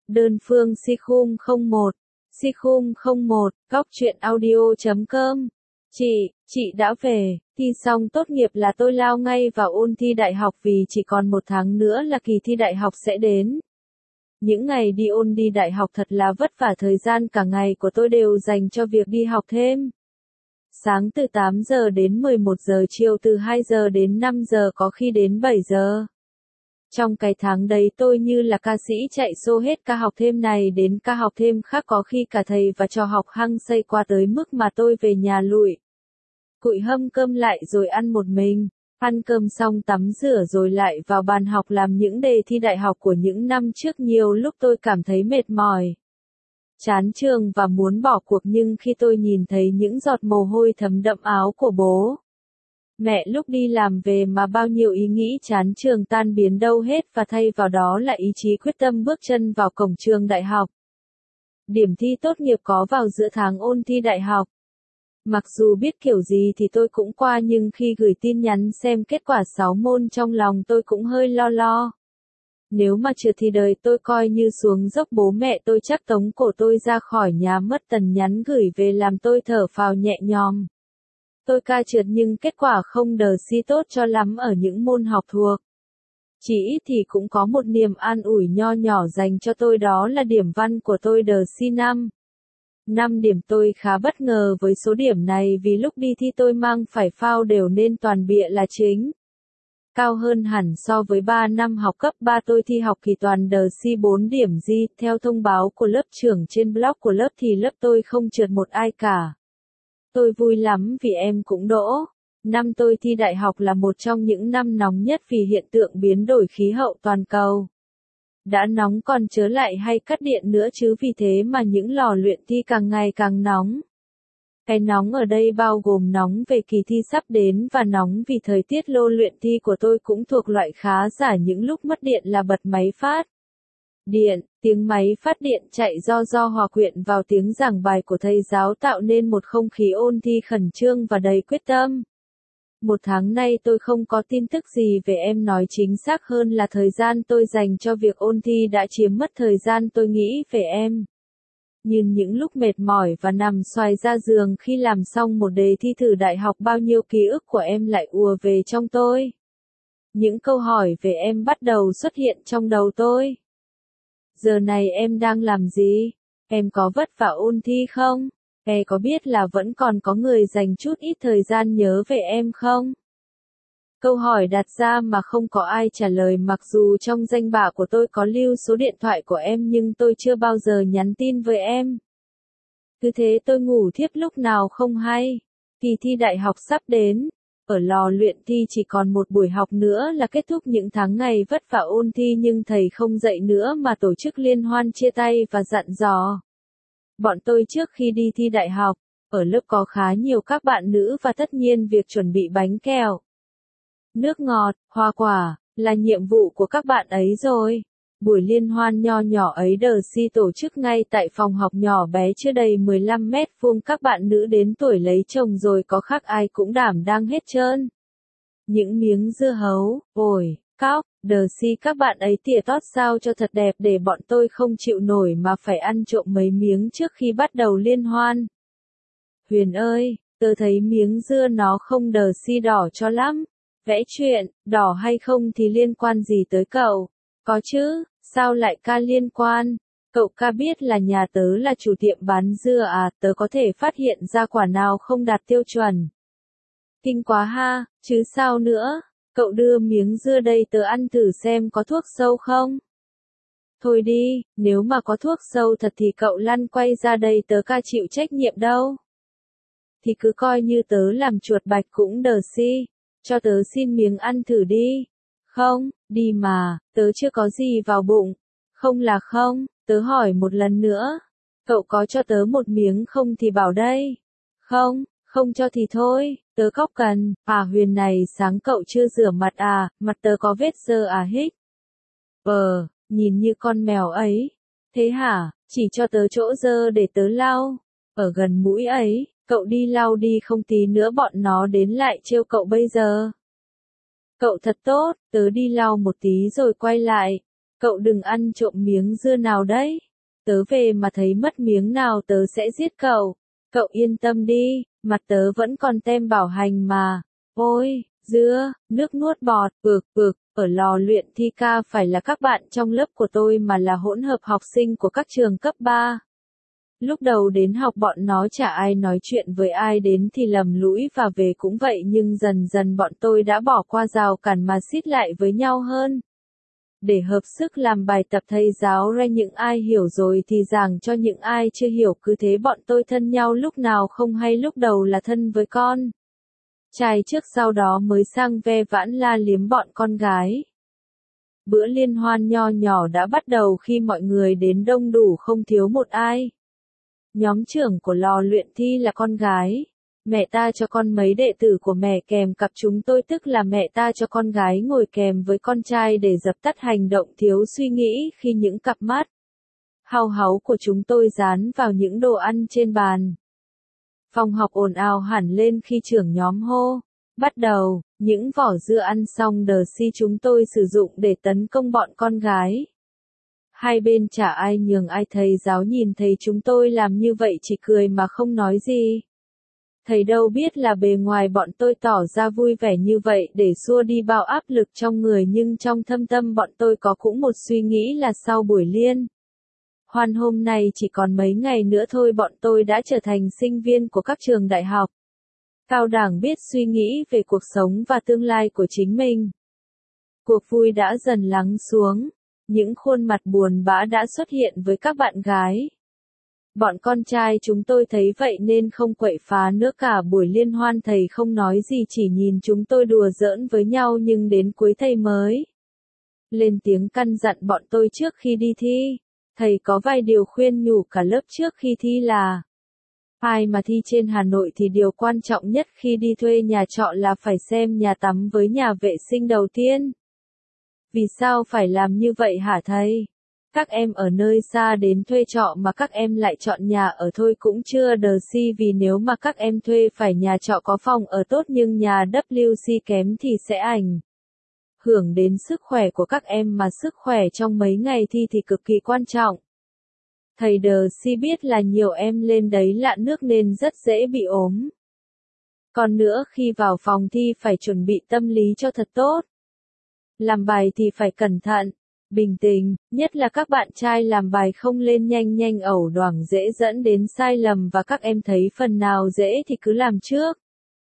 Đơn phương Sikhum 01. Sikhum 01, góc truyện audio.com. Chị đã về, thi xong tốt nghiệp là tôi lao ngay vào ôn thi đại học vì chỉ còn 1 tháng nữa là kỳ thi đại học sẽ đến. Những ngày đi ôn đi đại học thật là vất vả, thời gian cả ngày của tôi đều dành cho việc đi học thêm. Sáng từ 8 giờ đến 11 giờ, chiều từ 2 giờ đến 5 giờ, có khi đến 7 giờ. Trong cái tháng đấy tôi như là ca sĩ chạy xô hết ca học thêm này đến ca học thêm khác, có khi cả thầy và trò học hăng say qua tới mức mà tôi về nhà lụi cụi hâm cơm lại rồi ăn một mình. Ăn cơm xong tắm rửa rồi lại vào bàn học làm những đề thi đại học của những năm trước. Nhiều lúc tôi cảm thấy mệt mỏi, chán trường và muốn bỏ cuộc, nhưng khi tôi nhìn thấy những giọt mồ hôi thấm đẫm áo của bố mẹ lúc đi làm về mà bao nhiêu ý nghĩ chán trường tan biến đâu hết, và thay vào đó là ý chí quyết tâm bước chân vào cổng trường đại học. Điểm thi tốt nghiệp có vào giữa tháng ôn thi đại học. Mặc dù biết kiểu gì thì tôi cũng qua, nhưng khi gửi tin nhắn xem kết quả 6 môn trong lòng tôi cũng hơi lo. Nếu mà trượt thì đời tôi coi như xuống dốc, bố mẹ tôi chắc tống cổ tôi ra khỏi nhà mất. Tần nhắn gửi về làm tôi thở phào nhẹ nhõm. Tôi ca trượt nhưng kết quả không đờ si tốt cho lắm ở những môn học thuộc. Chỉ ít thì cũng có một niềm an ủi nho nhỏ dành cho tôi, đó là điểm văn của tôi đờ si 5. 5 điểm. Tôi khá bất ngờ với số điểm này vì lúc đi thi tôi mang phải phao đều nên toàn bịa là chính. Cao hơn hẳn so với 3 năm học cấp 3 tôi thi học kỳ toàn đờ si 4 điểm gì. Theo thông báo của lớp trưởng trên blog của lớp thì lớp tôi không trượt một ai cả. Tôi vui lắm vì em cũng đỗ. Năm tôi thi đại học là một trong những năm nóng nhất vì hiện tượng biến đổi khí hậu toàn cầu. Đã nóng còn chớ lại hay cắt điện nữa chứ, vì thế mà những lò luyện thi càng ngày càng nóng. Cái nóng ở đây bao gồm nóng về kỳ thi sắp đến và nóng vì thời tiết. Lô luyện thi của tôi cũng thuộc loại khá giả, những lúc mất điện là bật máy phát điện. Tiếng máy phát điện chạy do hòa quyện vào tiếng giảng bài của thầy giáo tạo nên một không khí ôn thi khẩn trương và đầy quyết tâm. 1 tháng nay tôi không có tin tức gì về em, nói chính xác hơn là thời gian tôi dành cho việc ôn thi đã chiếm mất thời gian tôi nghĩ về em. Nhưng những lúc mệt mỏi và nằm xoài ra giường khi làm xong một đề thi thử đại học, bao nhiêu ký ức của em lại ùa về trong tôi. Những câu hỏi về em bắt đầu xuất hiện trong đầu tôi. Giờ này em đang làm gì? Em có vất vả ôn thi không? Em có biết là vẫn còn có người dành chút ít thời gian nhớ về em không? Câu hỏi đặt ra mà không có ai trả lời, mặc dù trong danh bạ của tôi có lưu số điện thoại của em nhưng tôi chưa bao giờ nhắn tin với em. Cứ thế tôi ngủ thiếp lúc nào không hay. Kỳ thi đại học sắp đến. Ở lò luyện thi chỉ còn một buổi học nữa là kết thúc những tháng ngày vất vả ôn thi, nhưng thầy không dạy nữa mà tổ chức liên hoan chia tay và dặn dò bọn tôi trước khi đi thi đại học. Ở lớp có khá nhiều các bạn nữ và tất nhiên việc chuẩn bị bánh kẹo, nước ngọt, hoa quả là nhiệm vụ của các bạn ấy rồi. Buổi liên hoan nho nhỏ ấy đờ si tổ chức ngay tại phòng học nhỏ bé chưa đầy 15 mét vuông. Các bạn nữ đến tuổi lấy chồng rồi có khác ai cũng đảm đang hết trơn. Những miếng dưa hấu, ổi, cóc, đờ si các bạn ấy tỉa tót sao cho thật đẹp để bọn tôi không chịu nổi mà phải ăn trộm mấy miếng trước khi bắt đầu liên hoan. Huyền ơi, tớ thấy miếng dưa nó không đờ si đỏ cho lắm. Vẽ chuyện, đỏ hay không thì liên quan gì tới cậu? Có chứ, sao lại ca liên quan? Cậu ca biết là nhà tớ là chủ tiệm bán dưa à, tớ có thể phát hiện ra quả nào không đạt tiêu chuẩn. Kinh quá ha, chứ sao nữa? Cậu đưa miếng dưa đây tớ ăn thử xem có thuốc sâu không? Thôi đi, nếu mà có thuốc sâu thật thì cậu lăn quay ra đây, tớ ca chịu trách nhiệm đâu. Thì cứ coi như tớ làm chuột bạch cũng đờ si. Cho tớ xin miếng ăn thử đi. Không, đi mà, tớ chưa có gì vào bụng. Không là không, tớ hỏi một lần nữa. Cậu có cho tớ một miếng không thì bảo đây. Không, không cho thì thôi, tớ khóc cần. À Huyền này, sáng cậu chưa rửa mặt à, mặt tớ có vết dơ à hích. Nhìn như con mèo ấy. Thế hả, chỉ cho tớ chỗ dơ để tớ lau. Ở gần mũi ấy, cậu đi lau đi, không tí nữa bọn nó đến lại trêu cậu bây giờ. Cậu thật tốt, tớ đi lau một tí rồi quay lại. Cậu đừng ăn trộm miếng dưa nào đấy. Tớ về mà thấy mất miếng nào tớ sẽ giết cậu. Cậu yên tâm đi, mặt tớ vẫn còn tem bảo hành mà. Ôi, dưa, nước nuốt bọt, ở lò luyện thi ca phải là các bạn trong lớp của tôi mà là hỗn hợp học sinh của các trường cấp 3. Lúc đầu đến học bọn nó chả ai nói chuyện với ai, đến thì lầm lũi và về cũng vậy, nhưng dần dần bọn tôi đã bỏ qua rào cản mà xít lại với nhau hơn. Để hợp sức làm bài tập, thầy giáo ra những ai hiểu rồi thì giảng cho những ai chưa hiểu, cứ thế bọn tôi thân nhau lúc nào không hay, lúc đầu là thân với con trai trước sau đó mới sang ve vãn la liếm bọn con gái. Bữa liên hoan nho nhỏ đã bắt đầu khi mọi người đến đông đủ không thiếu một ai. Nhóm trưởng của lò luyện thi là con gái. Mẹ ta cho con mấy đệ tử của mẹ kèm cặp chúng tôi, tức là mẹ ta cho con gái ngồi kèm với con trai để dập tắt hành động thiếu suy nghĩ khi những cặp mắt hao háu của chúng tôi dán vào những đồ ăn trên bàn. Phòng học ồn ào hẳn lên khi trưởng nhóm hô. Bắt đầu, những vỏ dưa ăn xong đờ si chúng tôi sử dụng để tấn công bọn con gái. Hai bên chả ai nhường ai, thầy giáo nhìn thấy chúng tôi làm như vậy chỉ cười mà không nói gì. Thầy đâu biết là bề ngoài bọn tôi tỏ ra vui vẻ như vậy để xua đi bao áp lực trong người, nhưng trong thâm tâm bọn tôi có cũng một suy nghĩ là sau buổi liên hoan hôm nay chỉ còn mấy ngày nữa thôi bọn tôi đã trở thành sinh viên của các trường đại học cao đẳng, biết suy nghĩ về cuộc sống và tương lai của chính mình. Cuộc vui đã dần lắng xuống, những khuôn mặt buồn bã đã xuất hiện với các bạn gái. Bọn con trai chúng tôi thấy vậy nên không quậy phá nữa, cả buổi liên hoan thầy không nói gì, chỉ nhìn chúng tôi đùa giỡn với nhau, nhưng đến cuối thầy mới lên tiếng căn dặn bọn tôi trước khi đi thi. Thầy có vài điều khuyên nhủ cả lớp trước khi thi là: ai mà thi trên Hà Nội thì điều quan trọng nhất khi đi thuê nhà trọ là phải xem nhà tắm với nhà vệ sinh đầu tiên. Vì sao phải làm như vậy hả thầy? Các em ở nơi xa đến thuê trọ mà các em lại chọn nhà ở thôi cũng chưa đờ si, vì nếu mà các em thuê phải nhà trọ có phòng ở tốt nhưng nhà WC kém thì sẽ ảnh hưởng đến sức khỏe của các em, mà sức khỏe trong mấy ngày thi thì cực kỳ quan trọng. Thầy đờ si biết là nhiều em lên đấy lạ nước nên rất dễ bị ốm. Còn nữa, khi vào phòng thi phải chuẩn bị tâm lý cho thật tốt. Làm bài thì phải cẩn thận, bình tĩnh, nhất là các bạn trai làm bài không lên nhanh nhanh ẩu đoảng dễ dẫn đến sai lầm, và các em thấy phần nào dễ thì cứ làm trước.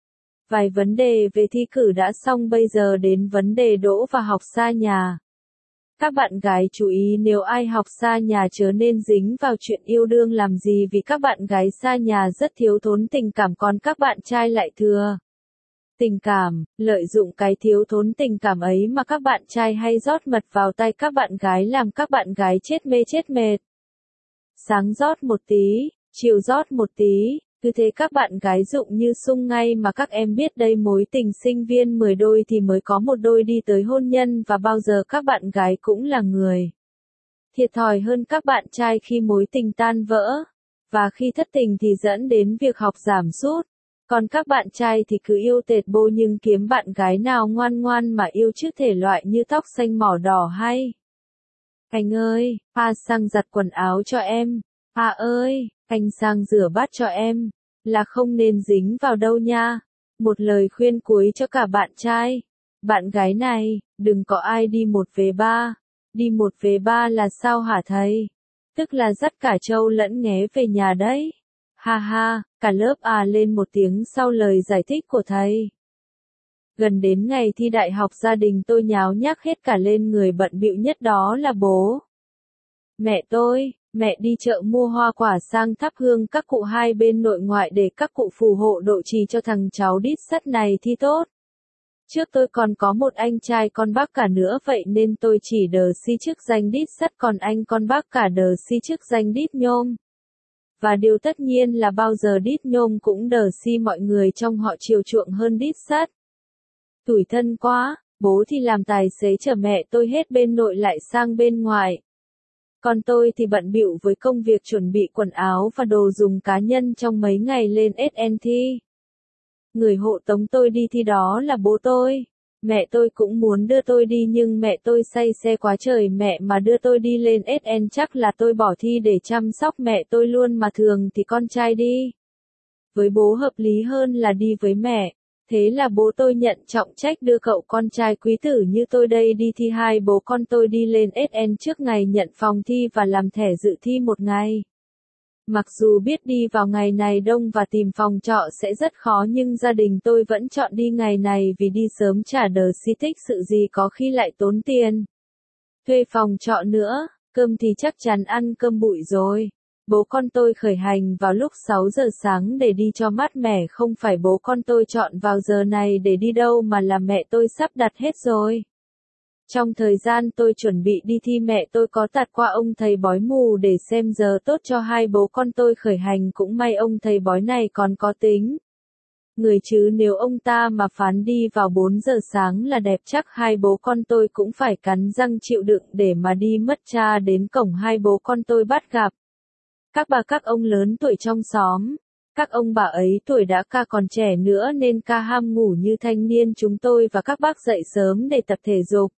Vài vấn đề về thi cử đã xong, bây giờ đến vấn đề đỗ và học xa nhà. Các bạn gái chú ý, nếu ai học xa nhà chớ nên dính vào chuyện yêu đương làm gì, vì các bạn gái xa nhà rất thiếu thốn tình cảm, còn các bạn trai lại thừa tình cảm. Lợi dụng cái thiếu thốn tình cảm ấy mà các bạn trai hay rót mật vào tay các bạn gái, làm các bạn gái chết mê chết mệt. Sáng rót một tí, chiều rót một tí, cứ thế các bạn gái dụng như sung ngay, mà các em biết đây, mối tình sinh viên 10 đôi thì mới có một đôi đi tới hôn nhân, và bao giờ các bạn gái cũng là người thiệt thòi hơn các bạn trai khi mối tình tan vỡ, và khi thất tình thì dẫn đến việc học giảm sút. Còn các bạn trai thì cứ yêu tệt bô nhưng kiếm bạn gái nào ngoan ngoan mà yêu, chứ thể loại như tóc xanh mỏ đỏ hay: anh ơi, pa sang giặt quần áo cho em, pa ơi, anh sang rửa bát cho em, là không nên dính vào đâu nha. Một lời khuyên cuối cho cả bạn trai, bạn gái này, đừng có ai đi một về ba. Đi một về ba là sao hả thầy? Tức là dắt cả trâu lẫn nghé về nhà đấy. Ha ha, cả lớp lên một tiếng sau lời giải thích của thầy. Gần đến ngày thi đại học, gia đình tôi nháo nhác hết cả lên, người bận bịu nhất đó là bố mẹ tôi. Mẹ đi chợ mua hoa quả sang thắp hương các cụ hai bên nội ngoại để các cụ phù hộ độ trì cho thằng cháu đít sắt này thi tốt. Trước tôi còn có một anh trai con bác cả nữa, vậy nên tôi chỉ đờ si chức danh đít sắt, còn anh con bác cả đờ si chức danh đít nhôm. Và điều tất nhiên là bao giờ đít nhôm cũng đờ si mọi người trong họ chiều chuộng hơn đít sắt. Tủi thân quá, bố thì làm tài xế chở mẹ tôi hết bên nội lại sang bên ngoài. Còn tôi thì bận bịu với công việc chuẩn bị quần áo và đồ dùng cá nhân trong mấy ngày lên SN thi. Người hộ tống tôi đi thi đó là bố tôi. Mẹ tôi cũng muốn đưa tôi đi nhưng mẹ tôi say xe quá trời, mẹ mà đưa tôi đi lên SN chắc là tôi bỏ thi để chăm sóc mẹ tôi luôn, mà thường thì con trai đi với bố hợp lý hơn là đi với mẹ. Thế là bố tôi nhận trọng trách đưa cậu con trai quý tử như tôi đây đi thi. Hai bố con tôi đi lên SN trước ngày nhận phòng thi và làm thẻ dự thi một ngày. Mặc dù biết đi vào ngày này đông và tìm phòng trọ sẽ rất khó nhưng gia đình tôi vẫn chọn đi ngày này vì đi sớm chả đờ si tích sự gì có khi lại tốn tiền. Thuê phòng trọ nữa, cơm thì chắc chắn ăn cơm bụi rồi. Bố con tôi khởi hành vào lúc 6 giờ sáng để đi cho mát mẻ, không phải bố con tôi chọn vào giờ này để đi đâu mà là mẹ tôi sắp đặt hết rồi. Trong thời gian tôi chuẩn bị đi thi mẹ tôi có tạt qua ông thầy bói mù để xem giờ tốt cho hai bố con tôi khởi hành, cũng may ông thầy bói này còn có tính người chứ nếu ông ta mà phán đi vào 4 giờ sáng là đẹp chắc hai bố con tôi cũng phải cắn răng chịu đựng để mà đi mất cha. Đến cổng hai bố con tôi bắt gặp các bà các ông lớn tuổi trong xóm. Các ông bà ấy tuổi đã ca còn trẻ nữa nên ca ham ngủ như thanh niên chúng tôi và các bác dậy sớm để tập thể dục.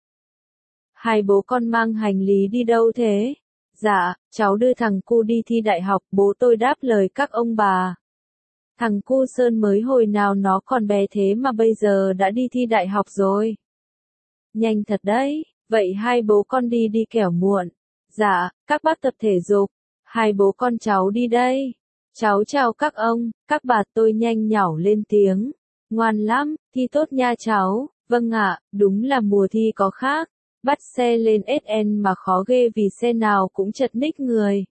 Hai bố con mang hành lý đi đâu thế? Dạ, cháu đưa thằng cu đi thi đại học, bố tôi đáp lời các ông bà. Thằng cu Sơn mới hồi nào nó còn bé thế mà bây giờ đã đi thi đại học rồi. Nhanh thật đấy, vậy hai bố con đi đi kẻo muộn. Dạ, các bác tập thể dục. Hai bố con cháu đi đây. Cháu chào các ông, các bà. Tôi nhanh nhảu lên tiếng. Ngoan lắm, thi tốt nha cháu. Vâng ạ, đúng là mùa thi có khác. Bắt xe lên SN mà khó ghê vì xe nào cũng chật ních người.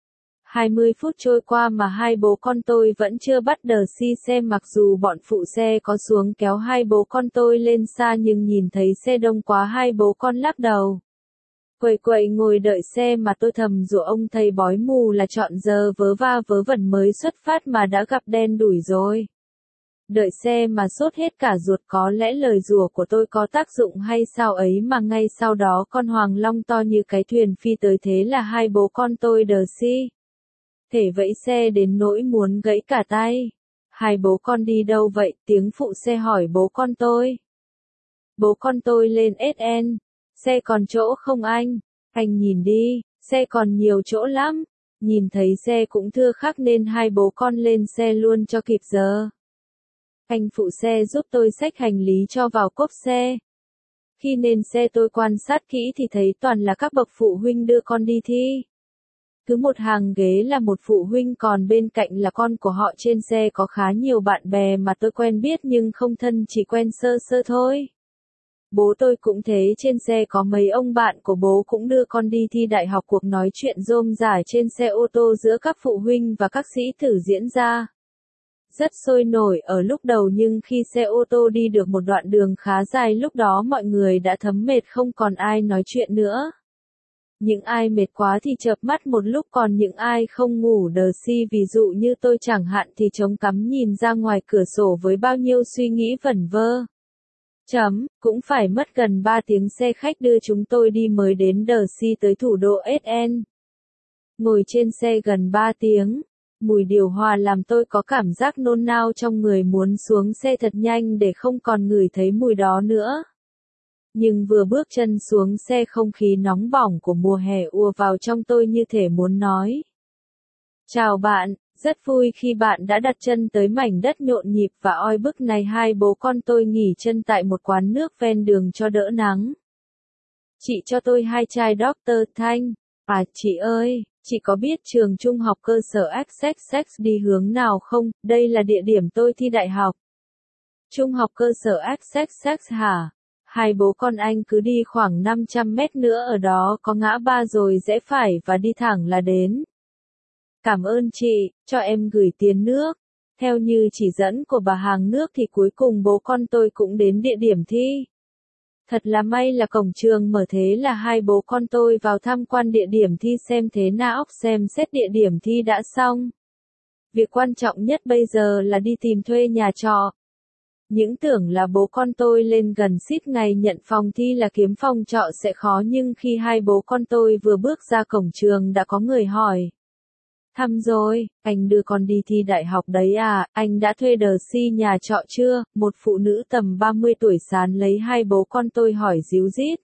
20 phút trôi qua mà hai bố con tôi vẫn chưa bắt đờ si xe, mặc dù bọn phụ xe có xuống kéo hai bố con tôi lên xa nhưng nhìn thấy xe đông quá hai bố con lắc đầu. Quậy quậy ngồi đợi xe mà tôi thầm rủa ông thầy bói mù là chọn giờ vớ va vớ vẩn mới xuất phát mà đã gặp đen đủi rồi. Đợi xe mà sốt hết cả ruột, có lẽ lời rủa của tôi có tác dụng hay sao ấy mà ngay sau đó con hoàng long to như cái thuyền phi tới, thế là hai bố con tôi đờ si thể vẫy xe đến nỗi muốn gãy cả tay. Hai bố con đi đâu vậy? Tiếng phụ xe hỏi bố con tôi. Bố con tôi lên SN. Xe còn chỗ không anh? Anh nhìn đi, xe còn nhiều chỗ lắm. Nhìn thấy xe cũng thưa khắc nên hai bố con lên xe luôn cho kịp giờ. Anh phụ xe giúp tôi xách hành lý cho vào cốp xe. Khi lên xe tôi quan sát kỹ thì thấy toàn là các bậc phụ huynh đưa con đi thi. Cứ một hàng ghế là một phụ huynh, còn bên cạnh là con của họ. Trên xe có khá nhiều bạn bè mà tôi quen biết nhưng không thân, chỉ quen sơ sơ thôi. Bố tôi cũng thế, trên xe có mấy ông bạn của bố cũng đưa con đi thi đại học. Cuộc nói chuyện rôm rả trên xe ô tô giữa các phụ huynh và các sĩ tử diễn ra rất sôi nổi ở lúc đầu, nhưng khi xe ô tô đi được một đoạn đường khá dài lúc đó mọi người đã thấm mệt, không còn ai nói chuyện nữa. Những ai mệt quá thì chợp mắt một lúc, còn những ai không ngủ đờ si ví dụ như tôi chẳng hạn thì chống cằm nhìn ra ngoài cửa sổ với bao nhiêu suy nghĩ vẩn vơ. Cũng phải mất gần 3 tiếng xe khách đưa chúng tôi đi mới đến đờ si tới thủ đô SN. Ngồi trên xe gần 3 tiếng, mùi điều hòa làm tôi có cảm giác nôn nao trong người, muốn xuống xe thật nhanh để không còn ngửi thấy mùi đó nữa. Nhưng vừa bước chân xuống xe, không khí nóng bỏng của mùa hè ùa vào trong tôi như thể muốn nói. Chào bạn, rất vui khi bạn đã đặt chân tới mảnh đất nhộn nhịp và oi bức này. Hai bố con tôi nghỉ chân tại một quán nước ven đường cho đỡ nắng. Chị cho tôi 2 chai Dr. Thanh. À chị ơi, chị có biết trường trung học cơ sở XXX đi hướng nào không? Đây là địa điểm tôi thi đại học. Trung học cơ sở XXX hả? Hai bố con anh cứ đi khoảng 500 mét nữa ở đó có ngã ba rồi rẽ phải và đi thẳng là đến. Cảm ơn chị, cho em gửi tiền nước. Theo như chỉ dẫn của bà hàng nước thì cuối cùng bố con tôi cũng đến địa điểm thi. Thật là may là cổng trường mở, thế là hai bố con tôi vào tham quan địa điểm thi xem thế nào. Xem xét địa điểm thi đã xong. Việc quan trọng nhất bây giờ là đi tìm thuê nhà trọ. Những tưởng là bố con tôi lên gần xít ngày nhận phòng thi là kiếm phòng trọ sẽ khó, nhưng khi hai bố con tôi vừa bước ra cổng trường đã có người hỏi. Thăm rồi, anh đưa con đi thi đại học đấy à, anh đã thuê đờ si nhà trọ chưa? Một phụ nữ tầm 30 tuổi sán lấy hai bố con tôi hỏi díu dít.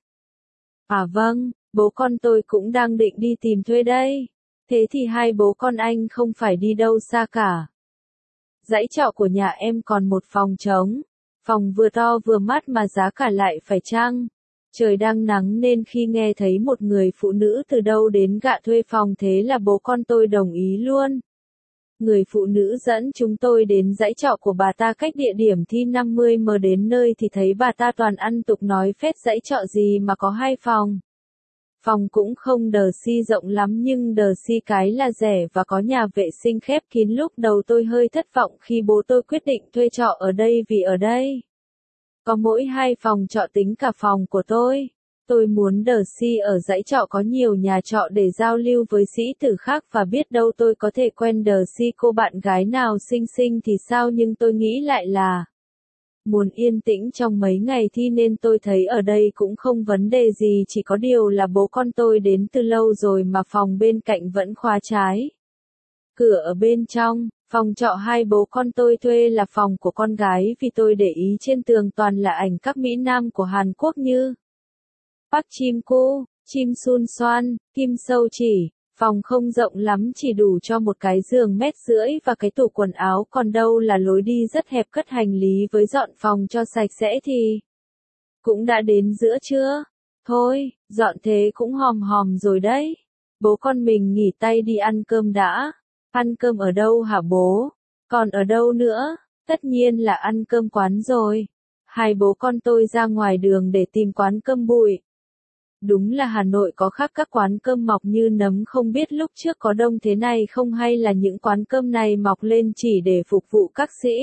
À vâng, bố con tôi cũng đang định đi tìm thuê đây. Thế thì hai bố con anh không phải đi đâu xa cả. Dãy trọ của nhà em còn một phòng trống. Phòng vừa to vừa mát mà giá cả lại phải chăng. Trời đang nắng nên khi nghe thấy một người phụ nữ từ đâu đến gạ thuê phòng thế là bố con tôi đồng ý luôn. Người phụ nữ dẫn chúng tôi đến dãy trọ của bà ta cách địa điểm thi 50m đến nơi thì thấy bà ta toàn ăn tục nói phét dãy trọ gì mà có hai phòng. Phòng cũng không đờ si rộng lắm nhưng đờ si cái là rẻ và có nhà vệ sinh khép kín. Lúc đầu tôi hơi thất vọng khi bố tôi quyết định thuê trọ ở đây vì ở đây có mỗi hai phòng trọ tính cả phòng của tôi. Tôi muốn đờ si ở dãy trọ có nhiều nhà trọ để giao lưu với sĩ tử khác và biết đâu tôi có thể quen đờ si cô bạn gái nào xinh xinh thì sao, nhưng tôi nghĩ lại là muốn yên tĩnh trong mấy ngày thi nên tôi thấy ở đây cũng không vấn đề gì, chỉ có điều là bố con tôi đến từ lâu rồi mà phòng bên cạnh vẫn khóa trái. Cửa ở bên trong, phòng trọ hai bố con tôi thuê là phòng của con gái vì tôi để ý trên tường toàn là ảnh các mỹ nam của Hàn Quốc như Park Jim Koo, Kim Sun Soan, Kim Seo Chỉ. Phòng không rộng lắm, chỉ đủ cho một cái giường 1,5 mét và cái tủ quần áo, còn đâu là lối đi rất hẹp cất hành lý. Với dọn phòng cho sạch sẽ thì cũng đã đến giữa trưa. Thôi, dọn thế cũng hòm hòm rồi đấy. Bố con mình nghỉ tay đi ăn cơm đã. Ăn cơm ở đâu hả bố? Còn ở đâu nữa? Tất nhiên là ăn cơm quán rồi. Hai bố con tôi ra ngoài đường để tìm quán cơm bụi. Đúng là Hà Nội có khác các quán cơm mọc như nấm, không biết lúc trước có đông thế này không hay là những quán cơm này mọc lên chỉ để phục vụ các sĩ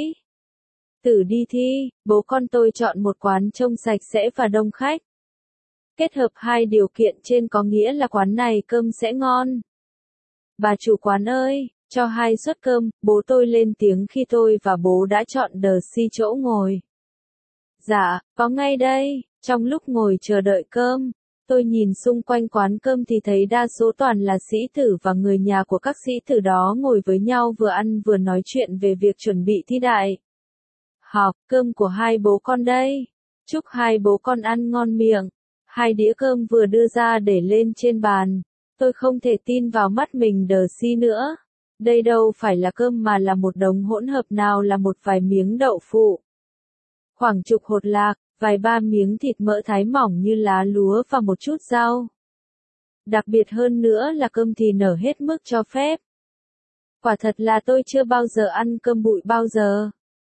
tử đi thi. Bố con tôi chọn một quán trông sạch sẽ và đông khách. Kết hợp hai điều kiện trên có nghĩa là quán này cơm sẽ ngon. Bà chủ quán ơi, cho 2 suất cơm, bố tôi lên tiếng khi tôi và bố đã chọn đờ si chỗ ngồi. Dạ, có ngay đây. Trong lúc ngồi chờ đợi cơm, tôi nhìn xung quanh quán cơm thì thấy đa số toàn là sĩ tử và người nhà của các sĩ tử đó ngồi với nhau vừa ăn vừa nói chuyện về việc chuẩn bị thi đại học. Cơm của hai bố con đây. Chúc hai bố con ăn ngon miệng. 2 đĩa cơm vừa đưa ra để lên trên bàn. Tôi không thể tin vào mắt mình đờ si nữa. Đây đâu phải là cơm mà là một đống hỗn hợp, nào là một vài miếng đậu phụ, khoảng chục hột lạc, vài ba miếng thịt mỡ thái mỏng như lá lúa và một chút rau. Đặc biệt hơn nữa là cơm thì nở hết mức cho phép. Quả thật là tôi chưa bao giờ ăn cơm bụi bao giờ.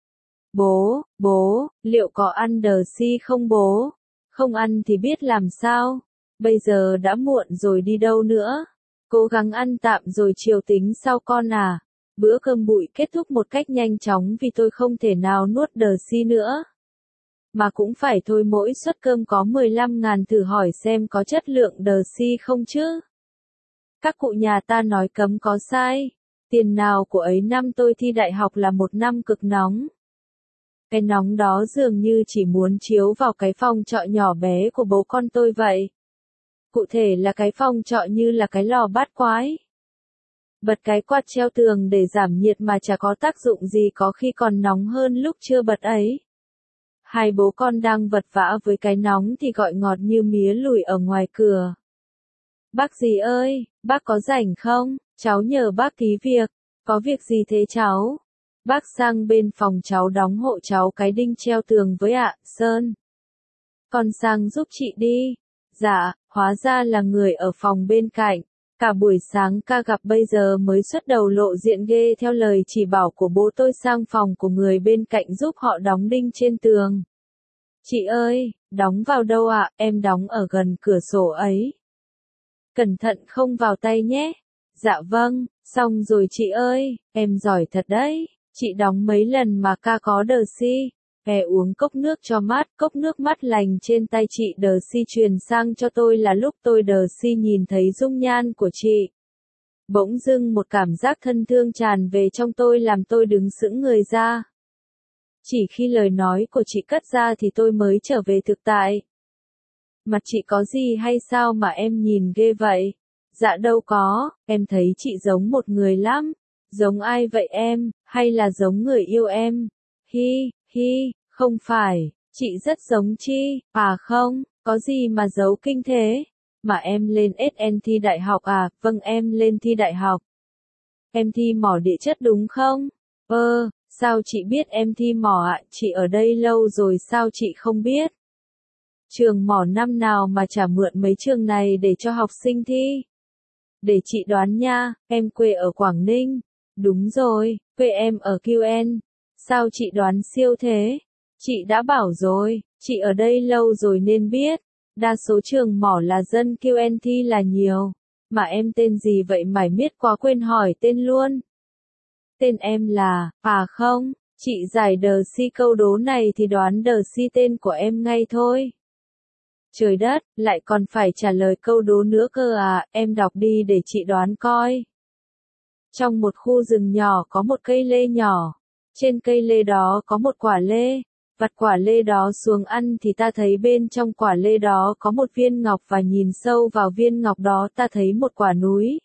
Bố, liệu có ăn đờ si không bố? Không ăn thì biết làm sao? Bây giờ đã muộn rồi đi đâu nữa? Cố gắng ăn tạm rồi chiều tính sau con à. Bữa cơm bụi kết thúc một cách nhanh chóng vì tôi không thể nào nuốt đờ si nữa. Mà cũng phải thôi, mỗi suất cơm có 15.000, thử hỏi xem có chất lượng đờ si không chứ. Các cụ nhà ta nói cấm có sai. Tiền nào của ấy năm tôi thi đại học là một năm cực nóng. Cái nóng đó dường như chỉ muốn chiếu vào cái phòng trọ nhỏ bé của bố con tôi vậy. Cụ thể là cái phòng trọ như là cái lò bát quái. Bật cái quạt treo tường để giảm nhiệt mà chả có tác dụng gì, có khi còn nóng hơn lúc chưa bật ấy. Hai bố con đang vật vã với cái nóng thì gọi ngọt như mía lùi ở ngoài cửa. Bác gì ơi, bác có rảnh không? Cháu nhờ bác ký việc. Có việc gì thế cháu? Bác sang bên phòng cháu đóng hộ cháu cái đinh treo tường với ạ, Sơn. Con sang giúp chị đi. Dạ, hóa ra là người ở phòng bên cạnh. Cả buổi sáng ca gặp bây giờ mới xuất đầu lộ diện ghê, theo lời chỉ bảo của bố tôi sang phòng của người bên cạnh giúp họ đóng đinh trên tường. Chị ơi, đóng vào đâu ạ? Em đóng ở gần cửa sổ ấy. Cẩn thận không vào tay nhé. Dạ vâng, xong rồi chị ơi, em giỏi thật đấy. Chị đóng mấy lần mà ca có đờ si. Uống cốc nước cho mát, cốc nước mát lành trên tay chị đờ si truyền sang cho tôi là lúc tôi đờ si nhìn thấy dung nhan của chị. Bỗng dưng một cảm giác thân thương tràn về trong tôi làm tôi đứng sững người ra. Chỉ khi lời nói của chị cất ra thì tôi mới trở về thực tại. Mặt chị có gì hay sao mà em nhìn ghê vậy? Dạ đâu có, em thấy chị giống một người lắm. Giống ai vậy em, hay là giống người yêu em? Hi, không phải, chị rất giống Chi, à không, có gì mà giấu kinh thế? Mà em lên SN thi đại học à? Vâng em lên thi đại học. Em thi mỏ địa chất đúng không? Sao chị biết em thi mỏ ạ? Chị ở đây lâu rồi sao chị không biết? Trường mỏ năm nào mà chả mượn mấy trường này để cho học sinh thi? Để chị đoán nha, em quê ở Quảng Ninh. Đúng rồi, quê em ở QN. Sao chị đoán siêu thế? Chị đã bảo rồi, chị ở đây lâu rồi nên biết. Đa số trường mỏ là dân QN thi là nhiều. Mà em tên gì vậy mải miết quá quên hỏi tên luôn. Tên em là, à không, chị giải đờ si câu đố này thì đoán đờ si tên của em ngay thôi. Trời đất, lại còn phải trả lời câu đố nữa cơ à, em đọc đi để chị đoán coi. Trong một khu rừng nhỏ có một cây lê nhỏ. Trên cây lê đó có một quả lê. Vặt quả lê đó xuống ăn thì ta thấy bên trong quả lê đó có một viên ngọc và nhìn sâu vào viên ngọc đó ta thấy một quả núi.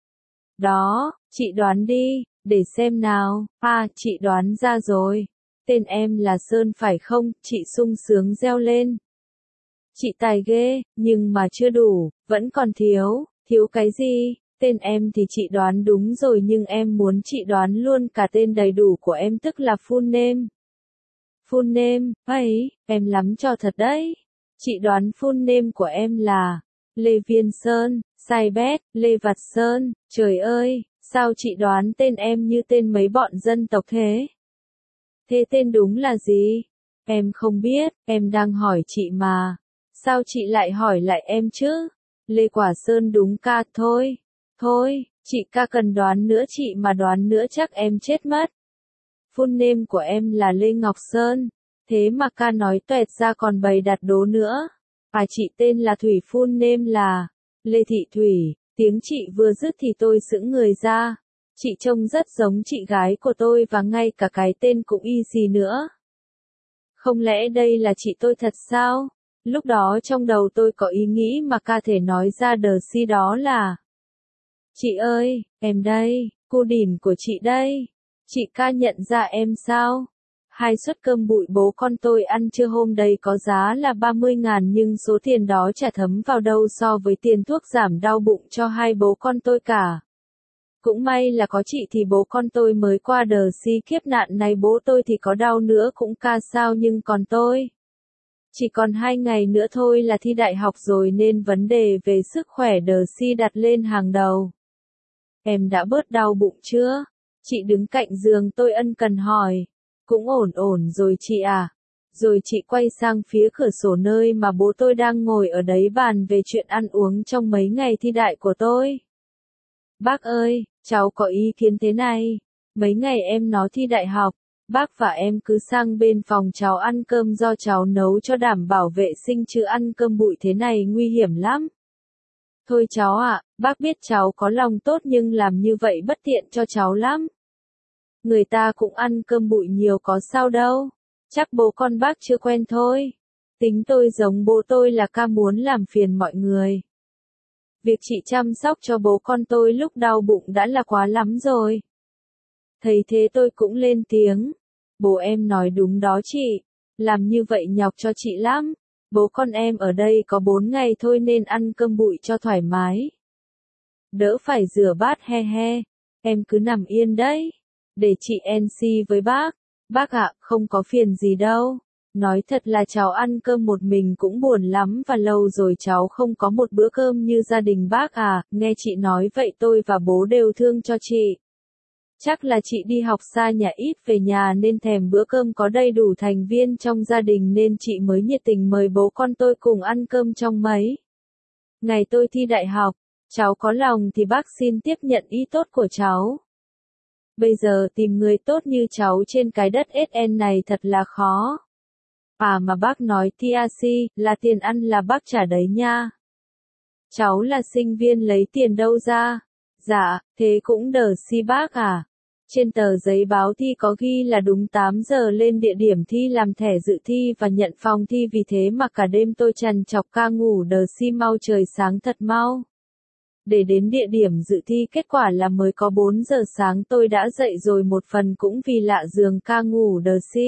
Đó, chị đoán đi, để xem nào. À, chị đoán ra rồi. Tên em là Sơn phải không? Chị sung sướng reo lên. Chị tài ghê, nhưng mà chưa đủ, vẫn còn thiếu cái gì? Tên em thì chị đoán đúng rồi nhưng em muốn chị đoán luôn cả tên đầy đủ của em tức là full name. Full name, ấy, em lắm cho thật đấy. Chị đoán full name của em là Lê Viên Sơn, sai bét, Lê Vặt Sơn, trời ơi, sao chị đoán tên em như tên mấy bọn dân tộc thế? Thế tên đúng là gì? Em không biết, em đang hỏi chị mà. Sao chị lại hỏi lại em chứ? Lê Quả Sơn đúng ca thôi. Thôi, chị ca cần đoán nữa chị mà đoán nữa chắc em chết mất. Full name của em là Lê Ngọc Sơn. Thế mà ca nói tuẹt ra còn bày đặt đố nữa. À chị tên là Thủy full name là Lê Thị Thủy. Tiếng chị vừa dứt thì tôi sững người ra. Chị trông rất giống chị gái của tôi và ngay cả cái tên cũng y gì nữa. Không lẽ đây là chị tôi thật sao? Lúc đó trong đầu tôi có ý nghĩ mà ca thể nói ra đờ si đó là chị ơi, em đây, cô đỉn của chị đây. Chị ca nhận ra em sao? 2 suất cơm bụi bố con tôi ăn trưa hôm đây có giá là 30.000 nhưng số tiền đó chả thấm vào đâu so với tiền thuốc giảm đau bụng cho hai bố con tôi cả. Cũng may là có chị thì bố con tôi mới qua đờ si kiếp nạn này bố tôi thì có đau nữa cũng ca sao nhưng còn tôi. Chỉ còn 2 ngày nữa thôi là thi đại học rồi nên vấn đề về sức khỏe đờ si đặt lên hàng đầu. Em đã bớt đau bụng chưa? Chị đứng cạnh giường tôi ân cần hỏi. Cũng ổn rồi chị à. Rồi chị quay sang phía cửa sổ nơi mà bố tôi đang ngồi ở đấy bàn về chuyện ăn uống trong mấy ngày thi đại của tôi. Bác ơi, cháu có ý kiến thế này. Mấy ngày em nó thi đại học, bác và em cứ sang bên phòng cháu ăn cơm do cháu nấu cho đảm bảo vệ sinh chứ ăn cơm bụi thế này nguy hiểm lắm. Thôi cháu ạ, bác biết cháu có lòng tốt nhưng làm như vậy bất tiện cho cháu lắm. Người ta cũng ăn cơm bụi nhiều có sao đâu. Chắc bố con bác chưa quen thôi. Tính tôi giống bố tôi là ca muốn làm phiền mọi người. Việc chị chăm sóc cho bố con tôi lúc đau bụng đã là quá lắm rồi. Thấy thế tôi cũng lên tiếng. Bố em nói đúng đó chị. Làm như vậy nhọc cho chị lắm. Bố con em ở đây có 4 ngày thôi nên ăn cơm bụi cho thoải mái. Đỡ phải rửa bát he he. Em cứ nằm yên đấy. Để chị NC với bác. Bác ạ, không có phiền gì đâu. Nói thật là cháu ăn cơm một mình cũng buồn lắm và lâu rồi cháu không có một bữa cơm như gia đình bác à. Nghe chị nói vậy tôi và bố đều thương cho chị. Chắc là chị đi học xa nhà ít về nhà nên thèm bữa cơm có đầy đủ thành viên trong gia đình nên chị mới nhiệt tình mời bố con tôi cùng ăn cơm trong mấy ngày tôi thi đại học. Cháu có lòng thì bác xin tiếp nhận ý tốt của cháu. Bây giờ tìm người tốt như cháu trên cái đất SN này thật là khó. À mà bác nói TRC là tiền ăn là bác trả đấy nha. Cháu là sinh viên lấy tiền đâu ra? Dạ, thế cũng đờ si bác à? Trên tờ giấy báo thi có ghi là đúng 8 giờ lên địa điểm thi làm thẻ dự thi và nhận phòng thi vì thế mà cả đêm tôi trằn trọc ca ngủ đờ si mau trời sáng thật mau. Để đến địa điểm dự thi kết quả là mới có 4 giờ sáng tôi đã dậy rồi, một phần cũng vì lạ giường ca ngủ đờ si.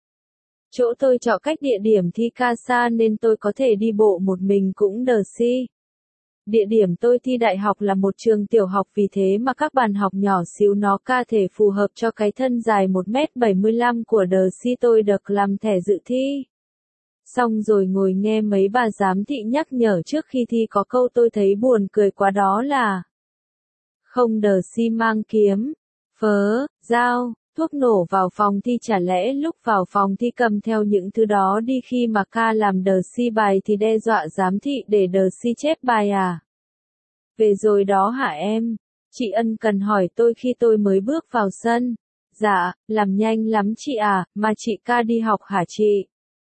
Chỗ tôi chọn cách địa điểm thi ca xa nên tôi có thể đi bộ một mình cũng đờ si. Địa điểm tôi thi đại học là một trường tiểu học, vì thế mà các bàn học nhỏ xíu nó ca thể phù hợp cho cái thân dài 1m75 của đờ si tôi được làm thẻ dự thi. Xong rồi ngồi nghe mấy bà giám thị nhắc nhở trước khi thi, có câu tôi thấy buồn cười quá, đó là không đờ si mang kiếm, phớ, dao, thuốc nổ vào phòng thi, chả lẽ lúc vào phòng thi cầm theo những thứ đó đi khi mà ca làm đờ si bài thì đe dọa giám thị để đờ si chép bài à? Về rồi đó hả em? Chị ân cần hỏi tôi khi tôi mới bước vào sân. Dạ, làm nhanh lắm chị à, mà chị ca đi học hả chị?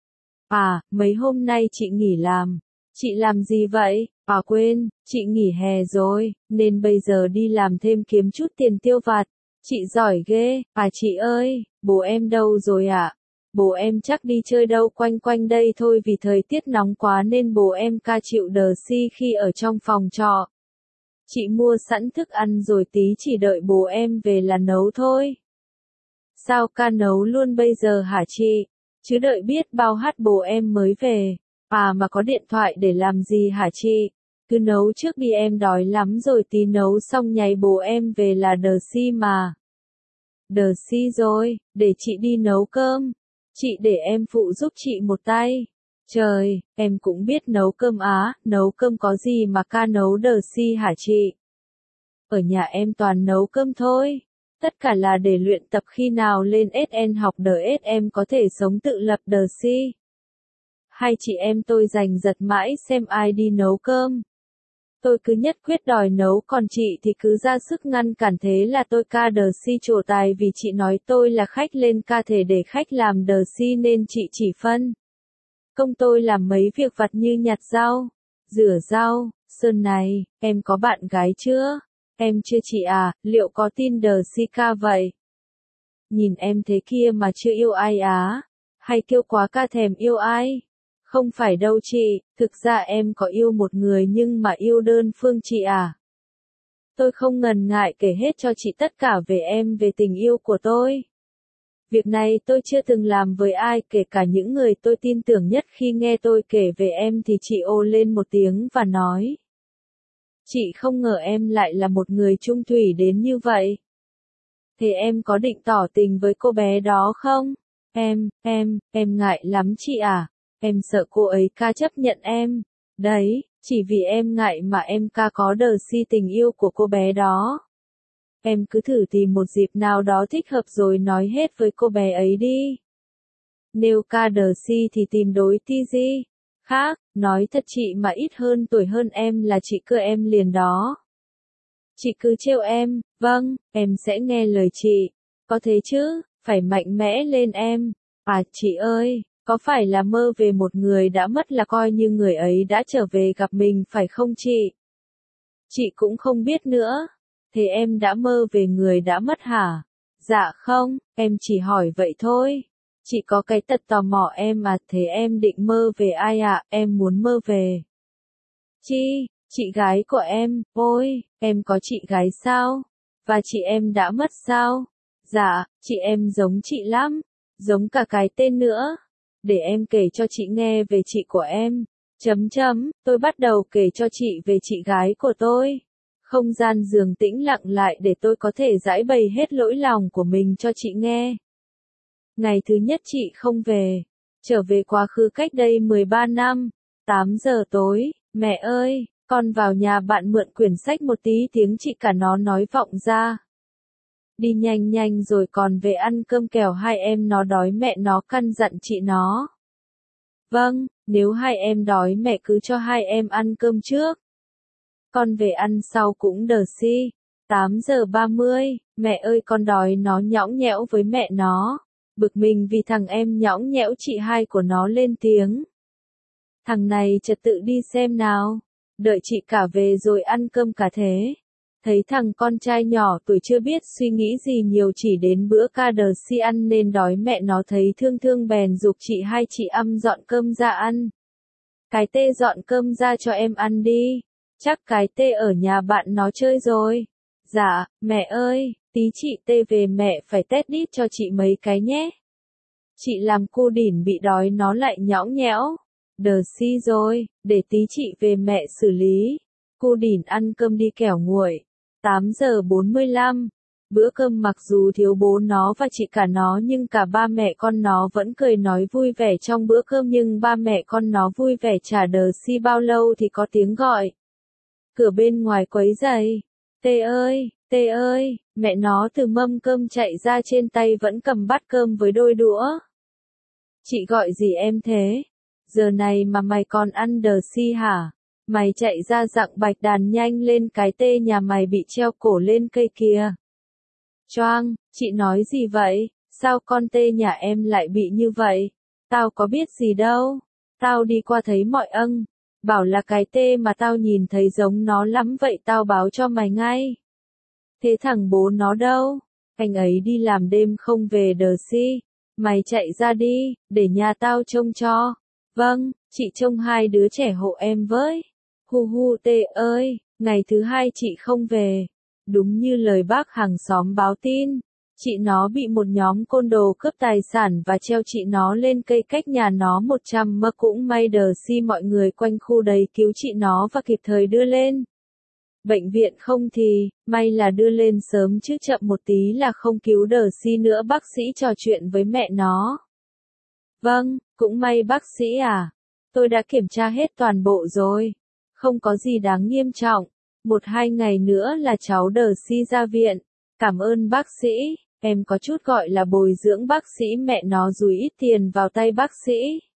À, mấy hôm nay chị nghỉ làm. Chị làm gì vậy? À quên, chị nghỉ hè rồi, nên bây giờ đi làm thêm kiếm chút tiền tiêu vặt. Chị giỏi ghê. À chị ơi, bố em đâu rồi ạ? Bố em chắc đi chơi đâu quanh quanh đây thôi, vì thời tiết nóng quá nên bố em ca chịu đờ si khi ở trong phòng trọ. Chị mua sẵn thức ăn rồi, tí chỉ đợi bố em về là nấu thôi. Sao ca nấu luôn bây giờ hả chị? Chứ đợi biết bao hát bố em mới về. À mà có điện thoại để làm gì hả chị? Cứ nấu trước đi, em đói lắm rồi, tí nấu xong nháy bố em về là đờ si mà. Đờ si rồi, để chị đi nấu cơm. Chị để em phụ giúp chị một tay. Trời, em cũng biết nấu cơm á, nấu cơm có gì mà ca nấu đờ si hả chị? Ở nhà em toàn nấu cơm thôi. Tất cả là để luyện tập khi nào lên SN học đờ S em có thể sống tự lập đờ si. Hai chị em tôi giành giật mãi xem ai đi nấu cơm. Tôi cứ nhất quyết đòi nấu, còn chị thì cứ ra sức ngăn cản, thế là tôi ca đờ si trổ tài, vì chị nói tôi là khách lên ca thể để khách làm đờ si nên chị chỉ phân công tôi làm mấy việc vặt như nhặt rau, rửa rau. Sơn này, em có bạn gái chưa? Em chưa chị à, liệu có tin đờ si ca vậy? Nhìn em thế kia mà chưa yêu ai á? Hay kêu quá ca thèm yêu ai? Không phải đâu chị, thực ra em có yêu một người nhưng mà yêu đơn phương chị à. Tôi không ngần ngại kể hết cho chị tất cả về em, về tình yêu của tôi. Việc này tôi chưa từng làm với ai, kể cả những người tôi tin tưởng nhất. Khi nghe tôi kể về em thì chị ồ lên một tiếng và nói: chị không ngờ em lại là một người chung thủy đến như vậy. Thế em có định tỏ tình với cô bé đó không? Em ngại lắm chị à. Em sợ cô ấy ca chấp nhận em. Đấy, chỉ vì em ngại mà em ca có đờ si tình yêu của cô bé đó. Em cứ thử tìm một dịp nào đó thích hợp rồi nói hết với cô bé ấy đi. Nếu ca đờ si thì tìm đối ti gì khác, nói thật chị mà ít hơn tuổi hơn em là chị cưa em liền đó. Chị cứ trêu em, vâng, em sẽ nghe lời chị. Có thế chứ, phải mạnh mẽ lên em. À chị ơi, có phải là mơ về một người đã mất là coi như người ấy đã trở về gặp mình phải không chị? Chị cũng không biết nữa. Thế em đã mơ về người đã mất hả? Dạ không, em chỉ hỏi vậy thôi. Chị có cái tật tò mò em à, thế em định mơ về ai ạ? Em muốn mơ về chị gái của em. Ôi, em có chị gái sao? Và chị em đã mất sao? Dạ, chị em giống chị lắm, giống cả cái tên nữa. Để em kể cho chị nghe về chị của em. Tôi bắt đầu kể cho chị về chị gái của tôi. Không gian giường tĩnh lặng lại để tôi có thể giải bày hết nỗi lòng của mình cho chị nghe. Ngày thứ nhất chị không về. Trở về quá khứ cách đây 13 năm. 8 giờ tối, mẹ ơi, con vào nhà bạn mượn quyển sách một tí, tiếng chị cả nó nói vọng ra. Đi nhanh nhanh rồi còn về ăn cơm kẻo hai em nó đói, mẹ nó căn dặn chị nó. Vâng, nếu hai em đói mẹ cứ cho hai em ăn cơm trước. Con về ăn sau cũng đờ si. 8 giờ 30, mẹ ơi con đói, nó nhõng nhẽo với mẹ nó. Bực mình vì thằng em nhõng nhẽo, chị hai của nó lên tiếng. Thằng này trật tự đi xem nào. Đợi chị cả về rồi ăn cơm cả thế. Thấy thằng con trai nhỏ tuổi chưa biết suy nghĩ gì nhiều, chỉ đến bữa ca đờ si ăn nên đói, mẹ nó thấy thương thương bèn giục chị hai chị dọn cơm ra ăn. Cái tê dọn cơm ra cho em ăn đi. Chắc cái tê ở nhà bạn nó chơi rồi. Dạ, mẹ ơi, tí chị tê về mẹ phải test đít cho chị mấy cái nhé. Chị làm cu đỉn bị đói nó lại nhõng nhẽo. Đờ si rồi, để tí chị về mẹ xử lý. Cu đỉn ăn cơm đi kẻo nguội. 8:45. Bữa cơm mặc dù thiếu bố nó và chị cả nó nhưng cả ba mẹ con nó vẫn cười nói vui vẻ trong bữa cơm, nhưng ba mẹ con nó vui vẻ chả đờ si bao lâu thì có tiếng gọi. Cửa bên ngoài quấy rầy. Tê ơi, mẹ nó từ mâm cơm chạy ra, trên tay vẫn cầm bát cơm với đôi đũa. Chị gọi gì em thế? Giờ này mà mày còn ăn đờ si hả? Mày chạy ra dặng bạch đàn nhanh lên, cái tê nhà mày bị treo cổ lên cây kìa. Choang, chị nói gì vậy? Sao con tê nhà em lại bị như vậy? Tao có biết gì đâu. Tao đi qua thấy mọi bảo là cái tê mà tao nhìn thấy giống nó lắm vậy tao báo cho mày ngay. Thế thằng bố nó đâu? Anh ấy đi làm đêm không về đờ si. Mày chạy ra đi, để nhà tao trông cho. Vâng, chị trông hai đứa trẻ hộ em với. Hu hu tê ơi, ngày thứ hai chị không về. Đúng như lời bác hàng xóm báo tin. Chị nó bị một nhóm côn đồ cướp tài sản và treo chị nó lên cây cách nhà nó 100 mét. Cũng may đờ si mọi người quanh khu đấy cứu chị nó và kịp thời đưa lên bệnh viện, không thì, may là đưa lên sớm chứ chậm một tí là không cứu đờ si nữa. Bác sĩ trò chuyện với mẹ nó. Vâng, cũng may bác sĩ à. Tôi đã kiểm tra hết toàn bộ rồi. Không có gì đáng nghiêm trọng. 1-2 ngày nữa là cháu đờ si ra viện. Cảm ơn bác sĩ. Em có chút gọi là bồi dưỡng bác sĩ, mẹ nó dùi ít tiền vào tay bác sĩ.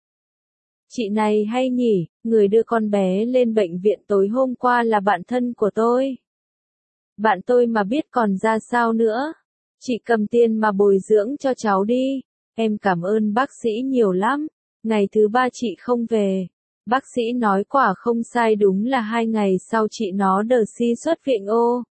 Chị này hay nhỉ, người đưa con bé lên bệnh viện tối hôm qua là bạn thân của tôi. Bạn tôi mà biết còn ra sao nữa. Chị cầm tiền mà bồi dưỡng cho cháu đi. Em cảm ơn bác sĩ nhiều lắm. Ngày thứ 3 chị không về. Bác sĩ nói quả không sai, đúng là 2 ngày sau chị nó đờ si xuất viện.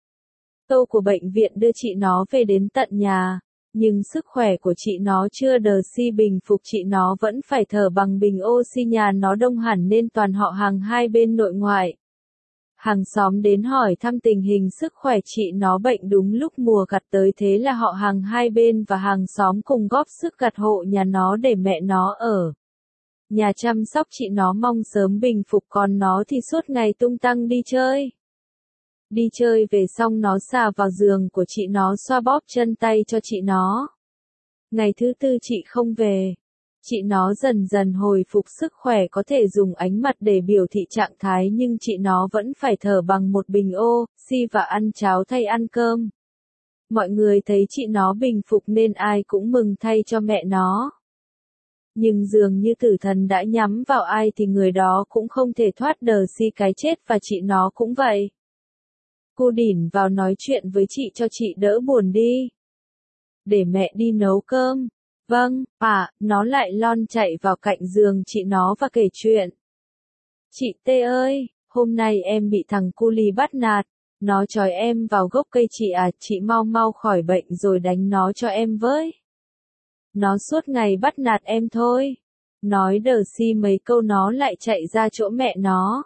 Tô của bệnh viện đưa chị nó về đến tận nhà. Nhưng sức khỏe của chị nó chưa đờ si bình phục, chị nó vẫn phải thở bằng bình oxy. Nhà nó đông hẳn nên toàn họ hàng hai bên nội ngoại. Hàng xóm đến hỏi thăm tình hình sức khỏe chị nó, bệnh đúng lúc mùa gặt tới, thế là họ hàng hai bên và hàng xóm cùng góp sức gặt hộ nhà nó để mẹ nó ở nhà chăm sóc chị nó, mong sớm bình phục. Còn nó thì suốt ngày tung tăng đi chơi. Đi chơi về xong nó xà vào giường của chị nó, xoa bóp chân tay cho chị nó. Ngày thứ 4 chị không về. Chị nó dần dần hồi phục sức khỏe, có thể dùng ánh mặt để biểu thị trạng thái, nhưng chị nó vẫn phải thở bằng một bình oxy và ăn cháo thay ăn cơm. Mọi người thấy chị nó bình phục nên ai cũng mừng thay cho mẹ nó. Nhưng dường như tử thần đã nhắm vào ai thì người đó cũng không thể thoát đờ si cái chết, và chị nó cũng vậy. Cô đỉn vào nói chuyện với chị cho chị đỡ buồn đi. Để mẹ đi nấu cơm. Vâng, nó lại lon chạy vào cạnh giường chị nó và kể chuyện. Chị Tê ơi, hôm nay em bị thằng cu li bắt nạt. Nó trói em vào gốc cây chị à, chị mau mau khỏi bệnh rồi đánh nó cho em với. Nó suốt ngày bắt nạt em thôi. Nói đờ si mấy câu nó lại chạy ra chỗ mẹ nó.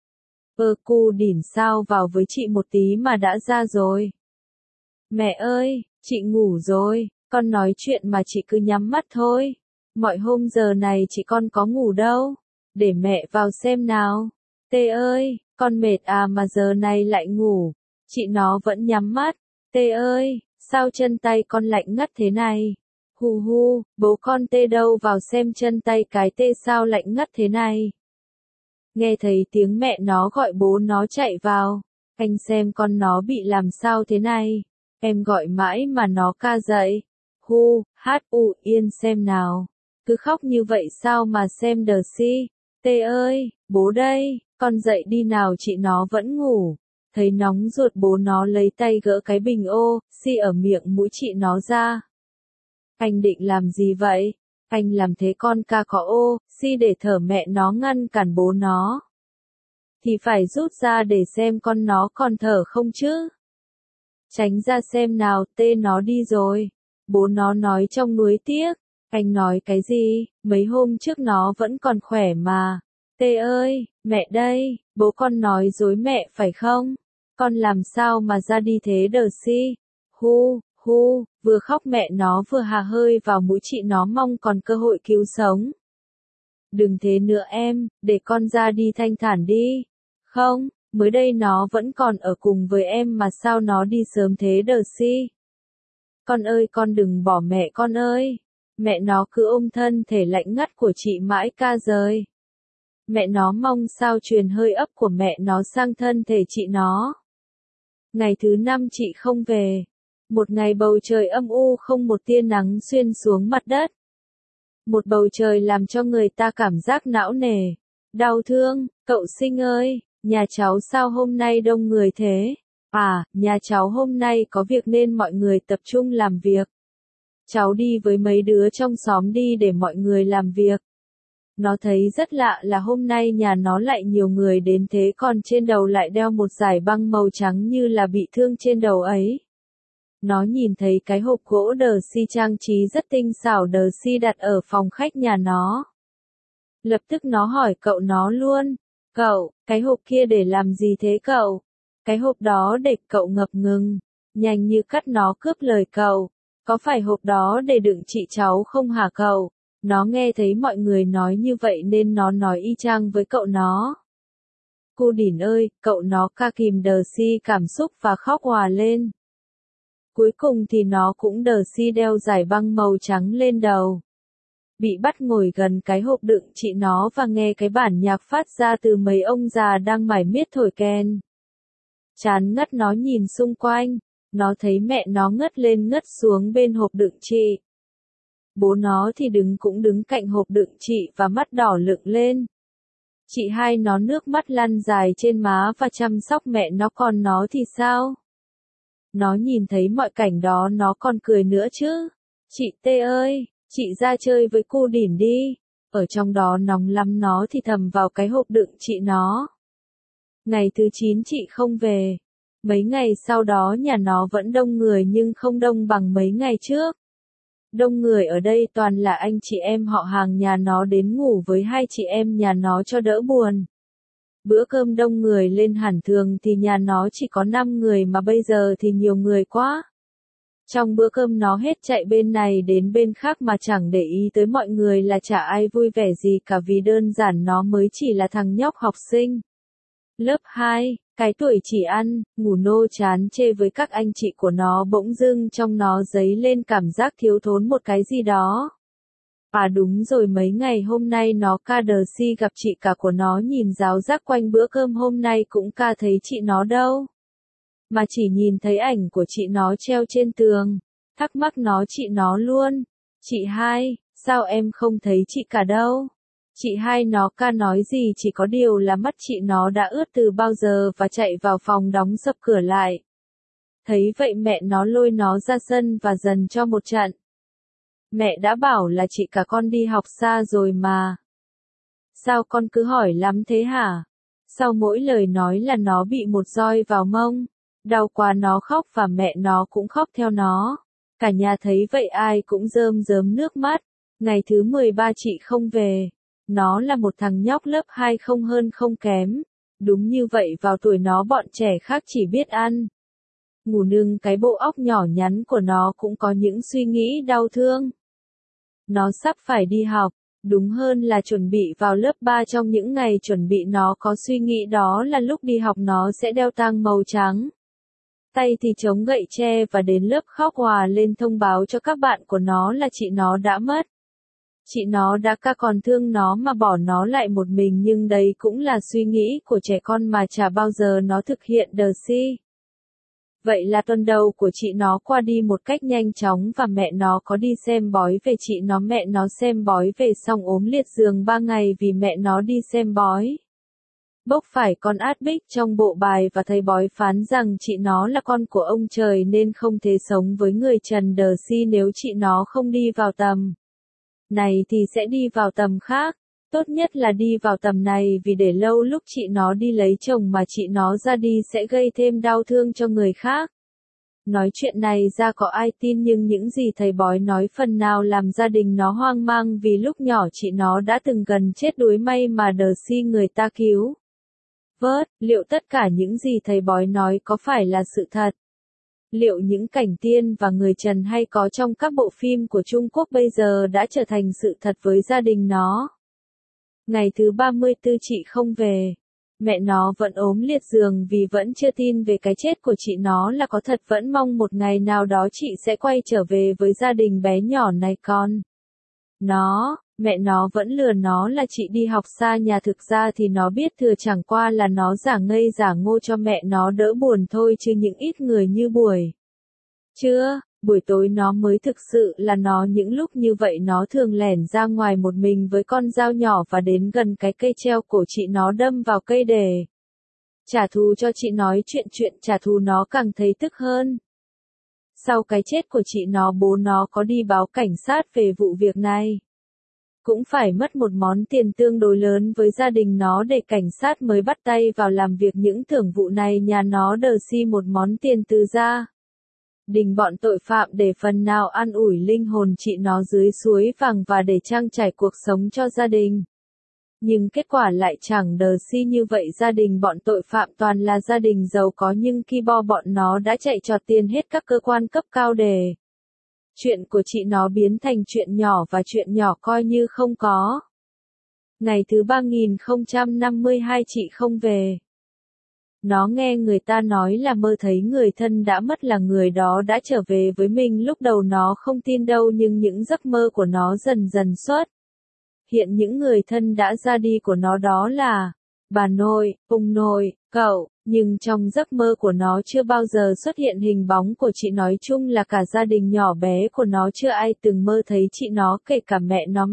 Cu đỉn sao vào với chị một tí mà đã ra rồi. Mẹ ơi, chị ngủ rồi, con nói chuyện mà chị cứ nhắm mắt thôi. Mọi hôm giờ này chị con có ngủ đâu. Để mẹ vào xem nào. Tê ơi, con mệt à mà giờ này lại ngủ. Chị nó vẫn nhắm mắt. Tê ơi, sao chân tay con lạnh ngắt thế này? Hù hu, bố con Tê đâu, vào xem chân tay cái Tê sao lạnh ngắt thế này. Nghe thấy tiếng mẹ nó gọi, bố nó chạy vào. Anh xem con nó bị làm sao thế này. Em gọi mãi mà nó ca dậy. Yên xem nào. Cứ khóc như vậy sao mà xem đờ si. Tê ơi, bố đây, con dậy đi nào. Chị nó vẫn ngủ. Thấy nóng ruột, bố nó lấy tay gỡ cái bình oxy ở miệng mũi chị nó ra. Anh định làm gì vậy? Anh làm thế con ca có oxy để thở, mẹ nó ngăn cản bố nó. Thì phải rút ra để xem con nó còn thở không chứ. Tránh ra xem nào, Tê nó đi rồi. Bố nó nói trong nuối tiếc. Anh nói cái gì? Mấy hôm trước nó vẫn còn khỏe mà. Tê ơi, mẹ đây, bố con nói dối mẹ phải không? Con làm sao mà ra đi thế đờ si? Hu, hu, vừa khóc mẹ nó vừa hà hơi vào mũi chị nó mong còn cơ hội cứu sống. Đừng thế nữa em, để con ra đi thanh thản đi. Không, mới đây nó vẫn còn ở cùng với em mà sao nó đi sớm thế đờ si? Con ơi con đừng bỏ mẹ con ơi. Mẹ nó cứ ôm thân thể lạnh ngắt của chị mãi ca rời. Mẹ nó mong sao truyền hơi ấp của mẹ nó sang thân thể chị nó. Ngày thứ 5 chị không về. Một ngày bầu trời âm u không một tia nắng xuyên xuống mặt đất. Một bầu trời làm cho người ta cảm giác não nề, đau thương. Cậu Sinh ơi, nhà cháu sao hôm nay đông người thế? À, nhà cháu hôm nay có việc nên mọi người tập trung làm việc. Cháu đi với mấy đứa trong xóm đi để mọi người làm việc. Nó thấy rất lạ là hôm nay nhà nó lại nhiều người đến thế còn trên đầu lại đeo một dải băng màu trắng như là bị thương trên đầu ấy. Nó nhìn thấy cái hộp gỗ đờ si trang trí rất tinh xảo đờ si đặt ở phòng khách nhà nó. Lập tức nó hỏi cậu nó luôn. Cậu, cái hộp kia để làm gì thế cậu? Cái hộp đó để cậu ngập ngừng. Nhanh như cắt nó cướp lời cậu. Có phải hộp đó để đựng chị cháu không hả cậu? Nó nghe thấy mọi người nói như vậy nên nó nói y chang với cậu nó. Cô Đỉn ơi, cậu nó ca kìm đờ si cảm xúc và khóc òa lên. Cuối cùng thì nó cũng đờ si đeo dải băng màu trắng lên đầu. Bị bắt ngồi gần cái hộp đựng chị nó và nghe cái bản nhạc phát ra từ mấy ông già đang mải miết thổi kèn. Chán ngắt nó nhìn xung quanh, nó thấy mẹ nó ngất lên ngất xuống bên hộp đựng chị. Bố nó thì cũng đứng cạnh hộp đựng chị và mắt đỏ lựng lên. Chị hai nó nước mắt lăn dài trên má và chăm sóc mẹ nó còn nó thì sao? Nó nhìn thấy mọi cảnh đó nó còn cười nữa chứ. Chị Tê ơi, chị ra chơi với cô Đỉn đi. Ở trong đó nóng lắm nó thì thầm vào cái hộp đựng chị nó. Ngày thứ 9 chị không về. Mấy ngày sau đó nhà nó vẫn đông người nhưng không đông bằng mấy ngày trước. Đông người ở đây toàn là anh chị em họ hàng nhà nó đến ngủ với hai chị em nhà nó cho đỡ buồn. Bữa cơm đông người lên hẳn thường thì nhà nó chỉ có 5 người mà bây giờ thì nhiều người quá. Trong bữa cơm nó hết chạy bên này đến bên khác mà chẳng để ý tới mọi người là chả ai vui vẻ gì cả vì đơn giản nó mới chỉ là thằng nhóc học sinh. Lớp 2, cái tuổi chỉ ăn, ngủ nô chán chê với các anh chị của nó bỗng dưng trong nó dấy lên cảm giác thiếu thốn một cái gì đó. À đúng rồi mấy ngày hôm nay nó ca đờ si gặp chị cả của nó nhìn ráo rác quanh bữa cơm hôm nay cũng ca thấy chị nó đâu. Mà chỉ nhìn thấy ảnh của chị nó treo trên tường, thắc mắc nó chị nó luôn. Chị hai, sao em không thấy chị cả đâu? Chị hai nó ca nói gì chỉ có điều là mắt chị nó đã ướt từ bao giờ và chạy vào phòng đóng sập cửa lại. Thấy vậy mẹ nó lôi nó ra sân và dần cho một trận. Mẹ đã bảo là chị cả con đi học xa rồi mà. Sao con cứ hỏi lắm thế hả? Sau mỗi lời nói là nó bị một roi vào mông. Đau quá nó khóc và mẹ nó cũng khóc theo nó. Cả nhà thấy vậy ai cũng rơm rớm nước mắt. Ngày thứ 13 chị không về. Nó là một thằng nhóc lớp 2 không hơn không kém. Đúng như vậy vào tuổi nó bọn trẻ khác chỉ biết ăn. Ngủ nương cái bộ óc nhỏ nhắn của nó cũng có những suy nghĩ đau thương. Nó sắp phải đi học, đúng hơn là chuẩn bị vào lớp 3 trong những ngày chuẩn bị nó có suy nghĩ đó là lúc đi học nó sẽ đeo tang màu trắng. Tay thì chống gậy tre và đến lớp khóc òa lên thông báo cho các bạn của nó là chị nó đã mất. Chị nó đã ca còn thương nó mà bỏ nó lại một mình nhưng đây cũng là suy nghĩ của trẻ con mà chả bao giờ nó thực hiện đờ si. Vậy là tuần đầu của chị nó qua đi một cách nhanh chóng và mẹ nó có đi xem bói về chị nó mẹ nó xem bói về xong ốm liệt giường 3 ngày vì mẹ nó đi xem bói. Bốc phải con át bích trong bộ bài và thầy bói phán rằng chị nó là con của ông trời nên không thể sống với người trần đờ si nếu chị nó không đi vào tầm này thì sẽ đi vào tầm khác. Tốt nhất là đi vào tầm này vì để lâu lúc chị nó đi lấy chồng mà chị nó ra đi sẽ gây thêm đau thương cho người khác. Nói chuyện này ra có ai tin nhưng những gì thầy bói nói phần nào làm gia đình nó hoang mang vì lúc nhỏ chị nó đã từng gần chết đuối, may mà Darcy người ta cứu vớt. Liệu tất cả những gì thầy bói nói có phải là sự thật? Liệu những cảnh tiên và người trần hay có trong các bộ phim của Trung Quốc bây giờ đã trở thành sự thật với gia đình nó? Ngày thứ 34 chị không về. Mẹ nó vẫn ốm liệt giường vì vẫn chưa tin về cái chết của chị nó là có thật, vẫn mong một ngày nào đó chị sẽ quay trở về với gia đình bé nhỏ này con. Mẹ nó vẫn lừa nó là chị đi học xa nhà, thực ra thì nó biết thừa, chẳng qua là nó giả ngây giả ngô cho mẹ nó đỡ buồn thôi, chứ những ít người như buổi tối nó mới thực sự là nó. Những lúc như vậy nó thường lẻn ra ngoài một mình với con dao nhỏ và đến gần cái cây treo cổ chị nó, đâm vào cây để trả thù cho chị. Nói chuyện trả thù nó càng thấy tức hơn. Sau cái chết của chị nó, bố nó có đi báo cảnh sát về vụ việc này. Cũng phải mất một món tiền tương đối lớn với gia đình nó để cảnh sát mới bắt tay vào làm việc. Những tưởng vụ này nhà nó Darcy một món tiền từ gia đình bọn tội phạm để phần nào an ủi linh hồn chị nó dưới suối vàng và để trang trải cuộc sống cho gia đình. Nhưng kết quả lại chẳng Darcy như vậy. Gia đình bọn tội phạm toàn là gia đình giàu có, nhưng khi bọn nó đã chạy trọt tiền hết các cơ quan cấp cao để chuyện của chị nó biến thành chuyện nhỏ, và chuyện nhỏ coi như không có. Ngày thứ 3052 chị không về. Nó nghe người ta nói là mơ thấy người thân đã mất, là người đó đã trở về với mình. Lúc đầu nó không tin đâu, nhưng những giấc mơ của nó dần dần xuất hiện những người thân đã ra đi của nó, đó là bà nội, ông nội, cậu. Nhưng trong giấc mơ của nó chưa bao giờ xuất hiện hình bóng của chị. Nói chung là cả gia đình nhỏ bé của nó chưa ai từng mơ thấy chị nó, kể cả mẹ nó.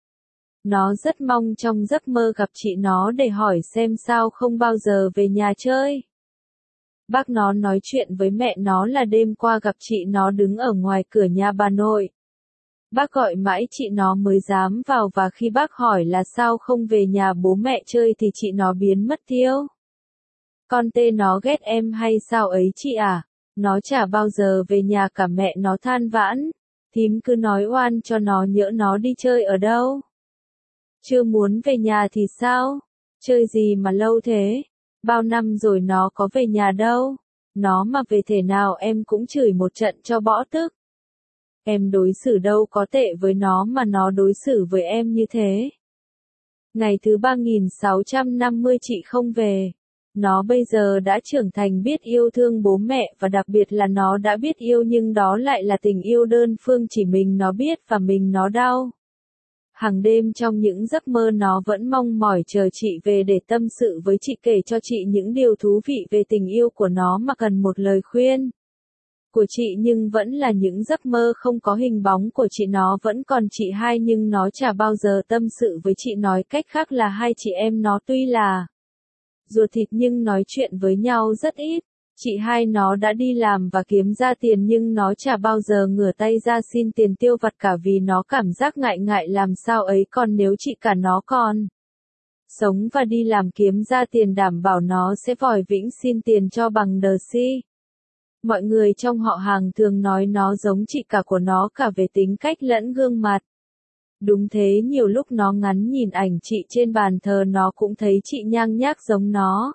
Nó rất mong trong giấc mơ gặp chị nó để hỏi xem sao không bao giờ về nhà chơi. Bác nó nói chuyện với mẹ nó là đêm qua gặp chị nó đứng ở ngoài cửa nhà bà nội. Bác gọi mãi chị nó mới dám vào, và khi bác hỏi là sao không về nhà bố mẹ chơi thì chị nó biến mất tiêu. Con tê nó ghét em hay sao ấy chị à? Nó chả bao giờ về nhà cả. Mẹ nó than vãn. Thím cứ nói oan cho nó, nhỡ nó đi chơi ở đâu. Chưa muốn về nhà thì sao? Chơi gì mà lâu thế? Bao năm rồi nó có về nhà đâu. Nó mà về thể nào em cũng chửi một trận cho bỏ tức. Em đối xử đâu có tệ với nó mà nó đối xử với em như thế. Ngày thứ 3650 chị không về. Nó bây giờ đã trưởng thành, biết yêu thương bố mẹ, và đặc biệt là nó đã biết yêu, nhưng đó lại là tình yêu đơn phương, chỉ mình nó biết và mình nó đau. Hàng đêm trong những giấc mơ nó vẫn mong mỏi chờ chị về để tâm sự với chị, kể cho chị những điều thú vị về tình yêu của nó mà cần một lời khuyên của chị. Nhưng vẫn là những giấc mơ không có hình bóng của chị. Nó vẫn còn chị hai, nhưng nó chả bao giờ tâm sự với chị. Nói cách khác là hai chị em nó tuy là ruột thịt nhưng nói chuyện với nhau rất ít. Chị hai nó đã đi làm và kiếm ra tiền, nhưng nó chả bao giờ ngửa tay ra xin tiền tiêu vặt cả, vì nó cảm giác ngại làm sao ấy. Còn nếu chị cả nó còn sống và đi làm kiếm ra tiền, đảm bảo nó sẽ vòi vĩnh xin tiền cho bằng Darcy. Mọi người trong họ hàng thường nói nó giống chị cả của nó, cả về tính cách lẫn gương mặt. Đúng thế, nhiều lúc nó ngắm nhìn ảnh chị trên bàn thờ nó cũng thấy chị nhang nhác giống nó.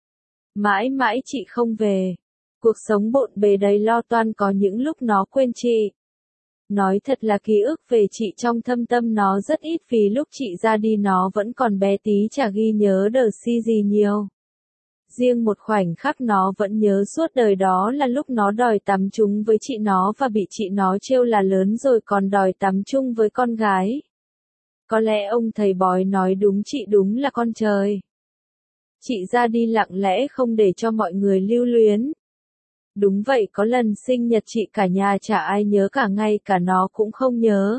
Mãi mãi chị không về. Cuộc sống bộn bề đầy lo toan, có những lúc nó quên chị. Nói thật là ký ức về chị trong thâm tâm nó rất ít, vì lúc chị ra đi nó vẫn còn bé tí, chả ghi nhớ Darcy gì nhiều. Riêng một khoảnh khắc nó vẫn nhớ suốt đời, đó là lúc nó đòi tắm chung với chị nó và bị chị nó trêu là lớn rồi còn đòi tắm chung với con gái. Có lẽ ông thầy bói nói đúng, chị đúng là con trời. Chị ra đi lặng lẽ không để cho mọi người lưu luyến. Đúng vậy, có lần sinh nhật chị cả nhà chả ai nhớ cả, ngay cả nó cũng không nhớ.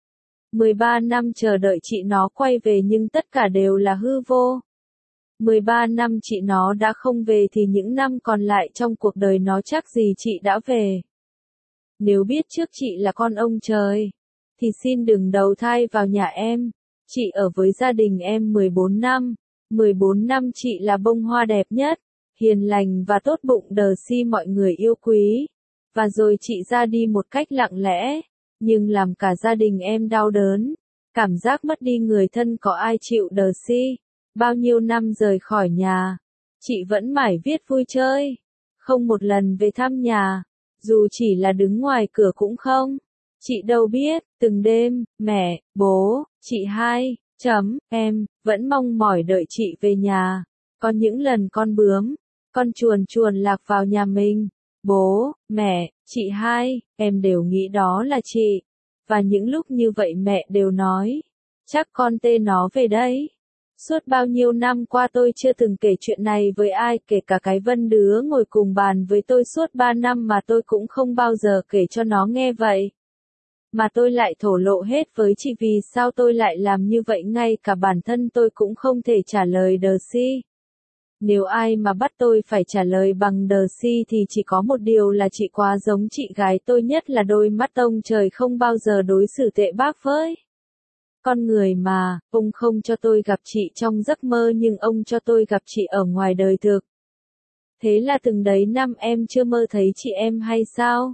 13 năm chờ đợi chị nó quay về nhưng tất cả đều là hư vô. 13 năm chị nó đã không về thì những năm còn lại trong cuộc đời nó chắc gì chị đã về. Nếu biết trước chị là con ông trời, thì xin đừng đầu thai vào nhà em. Chị ở với gia đình em 14 năm. 14 năm chị là bông hoa đẹp nhất, hiền lành và tốt bụng Darcy mọi người yêu quý. Và rồi chị ra đi một cách lặng lẽ, nhưng làm cả gia đình em đau đớn. Cảm giác mất đi người thân có ai chịu đờ si. Bao nhiêu năm rời khỏi nhà, chị vẫn mải viết vui chơi. Không một lần về thăm nhà, dù chỉ là đứng ngoài cửa cũng không. Chị đâu biết, từng đêm, mẹ, bố, chị hai, em, vẫn mong mỏi đợi chị về nhà. Có những lần con bướm, con chuồn chuồn lạc vào nhà mình. Bố, mẹ, chị hai, em đều nghĩ đó là chị. Và những lúc như vậy mẹ đều nói, chắc con tê nó về đấy. Suốt bao nhiêu năm qua tôi chưa từng kể chuyện này với ai, kể cả cái Vân đứa ngồi cùng bàn với tôi suốt 3 năm mà tôi cũng không bao giờ kể cho nó nghe vậy. Mà tôi lại thổ lộ hết với chị vì sao tôi lại làm như vậy, ngay cả bản thân tôi cũng không thể trả lời đờ si. Nếu ai mà bắt tôi phải trả lời bằng đờ si thì chỉ có một điều là chị quá giống chị gái tôi, nhất là đôi mắt tông trời không bao giờ đối xử tệ bác với con người mà. Ông không cho tôi gặp chị trong giấc mơ nhưng ông cho tôi gặp chị ở ngoài đời thực. Thế là từng đấy năm em chưa mơ thấy chị em hay sao?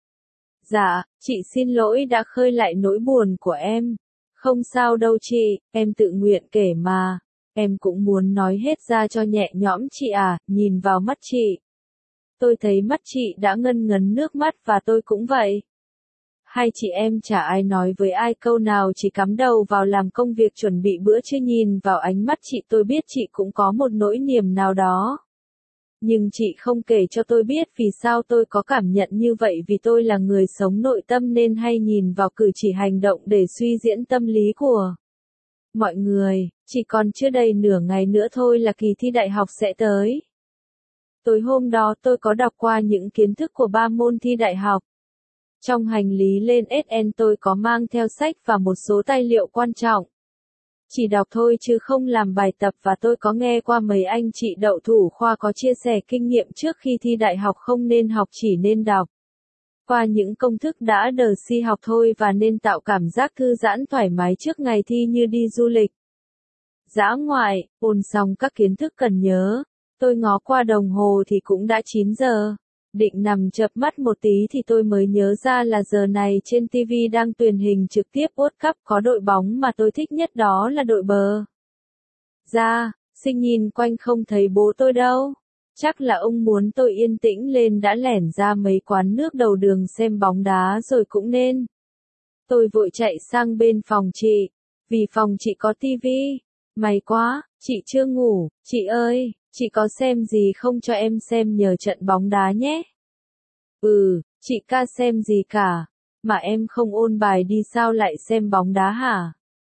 Dạ, chị xin lỗi đã khơi lại nỗi buồn của em. Không sao đâu chị, em tự nguyện kể mà. Em cũng muốn nói hết ra cho nhẹ nhõm chị à. Nhìn vào mắt chị, tôi thấy mắt chị đã ngân ngấn nước mắt và tôi cũng vậy. Hai chị em chả ai nói với ai câu nào, chỉ cắm đầu vào làm công việc chuẩn bị bữa trưa. Nhìn vào ánh mắt chị tôi biết chị cũng có một nỗi niềm nào đó. Nhưng chị không kể cho tôi biết vì sao tôi có cảm nhận như vậy, vì tôi là người sống nội tâm nên hay nhìn vào cử chỉ hành động để suy diễn tâm lý của mọi người. Chỉ còn chưa đầy nửa ngày nữa thôi là kỳ thi đại học sẽ tới. Tối hôm đó tôi có đọc qua những kiến thức của 3 môn thi đại học. Trong hành lý lên SN tôi có mang theo sách và một số tài liệu quan trọng. Chỉ đọc thôi chứ không làm bài tập, và tôi có nghe qua mấy anh chị đậu thủ khoa có chia sẻ kinh nghiệm trước khi thi đại học không nên học, chỉ nên đọc qua những công thức đã đờ si học thôi và nên tạo cảm giác thư giãn thoải mái trước ngày thi như đi du lịch dã ngoại. Ôn xong các kiến thức cần nhớ, tôi ngó qua đồng hồ thì cũng đã 9 giờ. Định nằm chợp mắt một tí thì tôi mới nhớ ra là giờ này trên TV đang truyền hình trực tiếp World Cup, có đội bóng mà tôi thích nhất đó là đội bờ ra. Sinh nhìn quanh không thấy bố tôi đâu. Chắc là ông muốn tôi yên tĩnh lên đã lẻn ra mấy quán nước đầu đường xem bóng đá rồi cũng nên. Tôi vội chạy sang bên phòng chị, vì phòng chị có TV. May quá, chị chưa ngủ. Chị ơi, chị có xem gì không, cho em xem nhờ trận bóng đá nhé. Chị ca xem gì cả. Mà em không ôn bài đi sao lại xem bóng đá hả?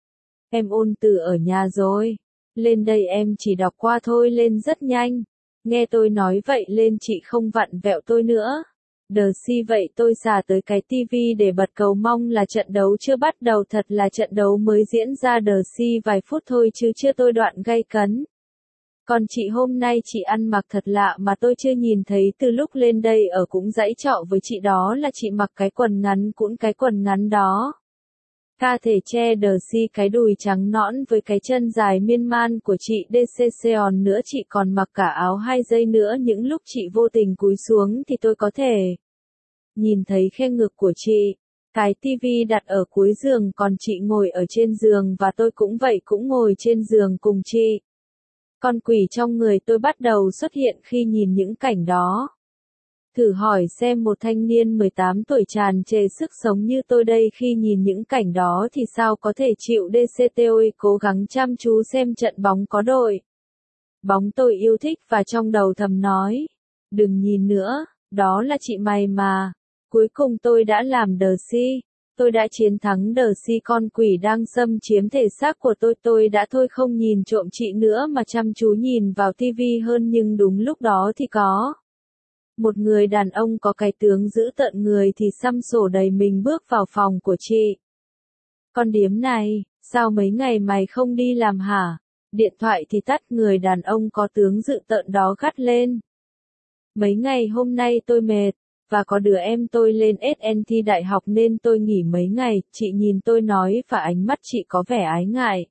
Em ôn từ ở nhà rồi. Lên đây em chỉ đọc qua thôi, lên rất nhanh. Nghe tôi nói vậy lên chị không vặn vẹo tôi nữa. Đờ si vậy tôi xà tới cái tivi để bật cầu mong là trận đấu chưa bắt đầu, thật là trận đấu mới diễn ra đờ si vài phút thôi chứ chưa tôi đoạn gay cấn. Còn chị hôm nay chị ăn mặc thật lạ mà tôi chưa nhìn thấy từ lúc lên đây ở cũng dãy trọ với chị, đó là chị mặc cái quần ngắn cũng cái quần ngắn đó. Ca thể che đờ si cái đùi trắng nõn với cái chân dài miên man của chị DCCon nữa, chị còn mặc cả áo 2 dây nữa. Những lúc chị vô tình cúi xuống thì tôi có thể nhìn thấy khe ngực của chị. Cái tivi đặt ở cuối giường, còn chị ngồi ở trên giường và tôi cũng vậy, cũng ngồi trên giường cùng chị. Con quỷ trong người tôi bắt đầu xuất hiện khi nhìn những cảnh đó. Thử hỏi xem một thanh niên 18 tuổi tràn trề sức sống như tôi đây khi nhìn những cảnh đó thì sao có thể chịu DCTOI. Cố gắng chăm chú xem trận bóng có đội bóng tôi yêu thích và trong đầu thầm nói, đừng nhìn nữa, đó là chị mày mà. Cuối cùng tôi đã làm đờ si. Tôi đã chiến thắng đờ si, con quỷ đang xâm chiếm thể xác của tôi. Tôi đã thôi không nhìn trộm chị nữa mà chăm chú nhìn vào tivi hơn. Nhưng đúng lúc đó thì có một người đàn ông có cái tướng dữ tợn, người thì xăm sổ đầy mình bước vào phòng của chị. Con điếm này, sao mấy ngày mày không đi làm hả? Điện thoại thì tắt. Người đàn ông có tướng dữ tợn đó gắt lên. Mấy ngày hôm nay tôi mệt, và có đứa em tôi lên SN thi đại học nên tôi nghỉ mấy ngày. Chị nhìn tôi nói và ánh mắt chị có vẻ ái ngại.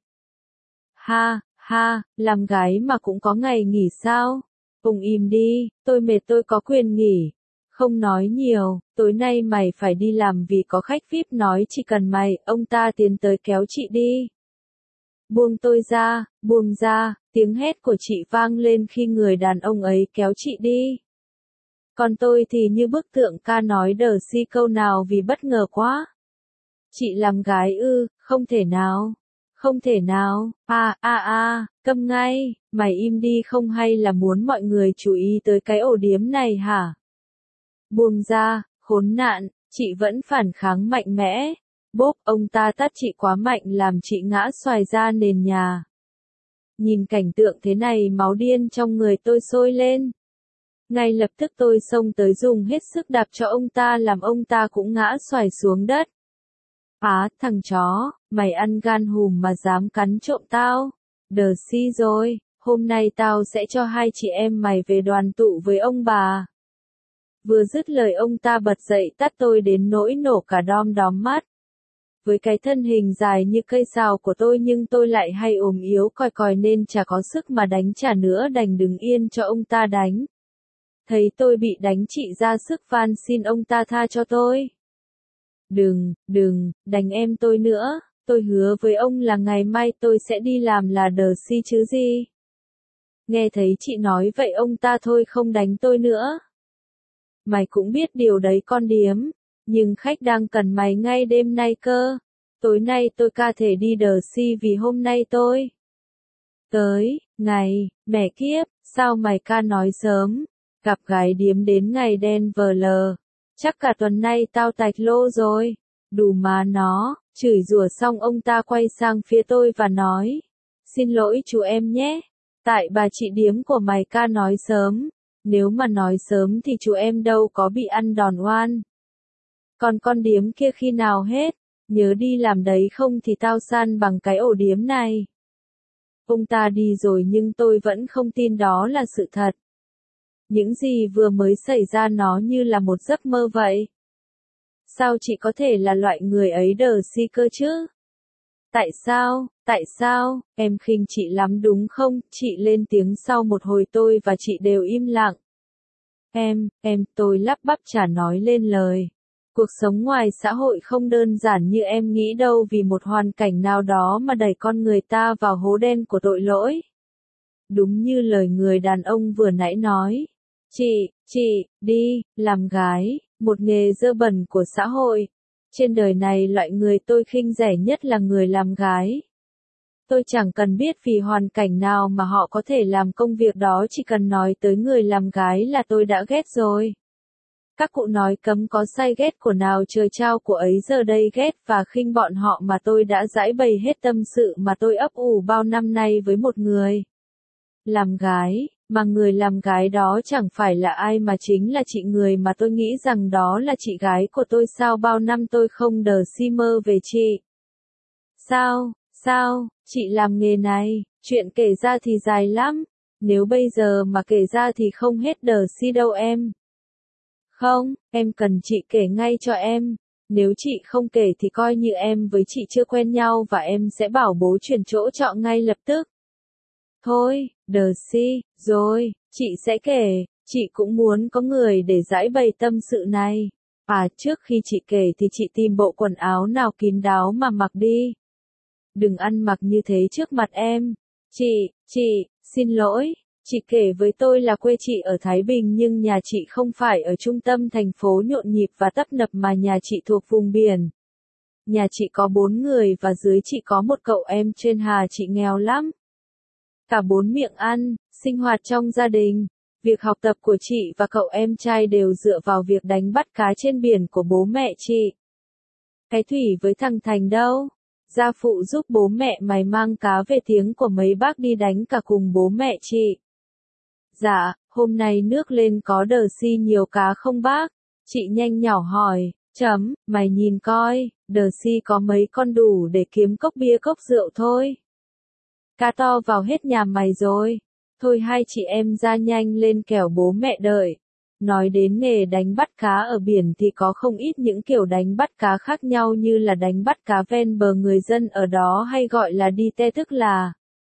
Ha, ha, làm gái mà cũng có ngày nghỉ sao? Ông im đi, tôi mệt tôi có quyền nghỉ. Không nói nhiều, tối nay mày phải đi làm vì có khách VIP nói chỉ cần mày, ông ta tiến tới kéo chị đi. Buông tôi ra, tiếng hét của chị vang lên khi người đàn ông ấy kéo chị đi. Còn tôi thì như bức tượng ca nói đờ si câu nào vì bất ngờ quá. Chị làm gái ư, không thể nào. Không thể nào, câm ngay, mày im đi không hay là muốn mọi người chú ý tới cái ổ điếm này hả? Buông ra, khốn nạn, chị vẫn phản kháng mạnh mẽ. Bốp, ông ta tát chị quá mạnh làm chị ngã xoài ra nền nhà. Nhìn cảnh tượng thế này máu điên trong người tôi sôi lên. Ngay lập tức tôi xông tới dùng hết sức đạp cho ông ta làm ông ta cũng ngã xoài xuống đất. Thằng chó, mày ăn gan hùm mà dám cắn trộm tao. Đờ si rồi, hôm nay tao sẽ cho hai chị em mày về đoàn tụ với ông bà. Vừa dứt lời ông ta bật dậy tát tôi đến nỗi nổ cả đom đóm mắt. Với cái thân hình dài như cây sào của tôi nhưng tôi lại hay ốm yếu còi còi nên chả có sức mà đánh trả nữa đành đứng yên cho ông ta đánh. Thấy tôi bị đánh chị ra sức van xin ông ta tha cho tôi. Đừng, đánh em tôi nữa, tôi hứa với ông là ngày mai tôi sẽ đi làm là đờ si chứ gì. Nghe thấy chị nói vậy ông ta thôi không đánh tôi nữa. Mày cũng biết điều đấy con điếm, nhưng khách đang cần mày ngay đêm nay cơ. Tối nay tôi ca thể đi đờ si vì hôm nay tôi ngày, mẹ kiếp, sao mày ca nói sớm, gặp gái điếm đến ngày đen vờ lờ. Chắc cả tuần nay tao tạch lô rồi. Đủ má nó, chửi rủa xong ông ta quay sang phía tôi và nói. Xin lỗi chú em nhé. Tại bà chị điếm của mày ca nói sớm. Nếu mà nói sớm thì chú em đâu có bị ăn đòn oan. Còn con điếm kia khi nào hết? Nhớ đi làm đấy không thì tao san bằng cái ổ điếm này. Ông ta đi rồi nhưng tôi vẫn không tin đó là sự thật. Những gì vừa mới xảy ra nó như là một giấc mơ vậy. Sao chị có thể là loại người ấy đờ si cơ chứ? Tại sao, em khinh chị lắm đúng không? Chị lên tiếng sau một hồi tôi và chị đều im lặng. Tôi lắp bắp chả nói lên lời. Cuộc sống ngoài xã hội không đơn giản như em nghĩ đâu vì một hoàn cảnh nào đó mà đẩy con người ta vào hố đen của tội lỗi. Đúng như lời người đàn ông vừa nãy nói. Chị, đi, làm gái, một nghề dơ bẩn của xã hội. Trên đời này loại người tôi khinh rẻ nhất là người làm gái. Tôi chẳng cần biết vì hoàn cảnh nào mà họ có thể làm công việc đó chỉ cần nói tới người làm gái là tôi đã ghét rồi. Các cụ nói cấm có sai ghét của nào trời trao của ấy giờ đây ghét và khinh bọn họ mà tôi đã giãi bày hết tâm sự mà tôi ấp ủ bao năm nay với một người. Làm gái, mà người làm gái đó chẳng phải là ai mà chính là chị người mà tôi nghĩ rằng đó là chị gái của tôi sao bao năm tôi không đờ si mơ về chị. Sao, chị làm nghề này, chuyện kể ra thì dài lắm, nếu bây giờ mà kể ra thì không hết đờ si đâu em. Không, em cần chị kể ngay cho em, nếu chị không kể thì coi như em với chị chưa quen nhau và em sẽ bảo bố chuyển chỗ trọ ngay lập tức. Thôi, đờ si, rồi, chị sẽ kể, chị cũng muốn có người để giải bày tâm sự này. Trước khi chị kể thì chị tìm bộ quần áo nào kín đáo mà mặc đi. Đừng ăn mặc như thế trước mặt em. Chị, xin lỗi, chị kể với tôi là quê chị ở Thái Bình nhưng nhà chị không phải ở trung tâm thành phố nhộn nhịp và tấp nập mà nhà chị thuộc vùng biển. Nhà chị có 4 người và dưới chị có một cậu em trên Hà chị nghèo lắm. Cả 4 miệng ăn, sinh hoạt trong gia đình. Việc học tập của chị và cậu em trai đều dựa vào việc đánh bắt cá trên biển của bố mẹ chị. Cái Thủy với thằng Thành đâu? Gia phụ giúp bố mẹ mày mang cá về tiếng của mấy bác đi đánh cả cùng bố mẹ chị. Dạ, hôm nay nước lên có đờ si nhiều cá không bác? Chị nhanh nhỏ hỏi, mày nhìn coi, đờ si có mấy con đủ để kiếm cốc bia cốc rượu thôi. Cá to vào hết nhà mày rồi. Thôi hai chị em ra nhanh lên kẻo bố mẹ đợi. Nói đến nghề đánh bắt cá ở biển thì có không ít những kiểu đánh bắt cá khác nhau như là đánh bắt cá ven bờ người dân ở đó hay gọi là đi te tức là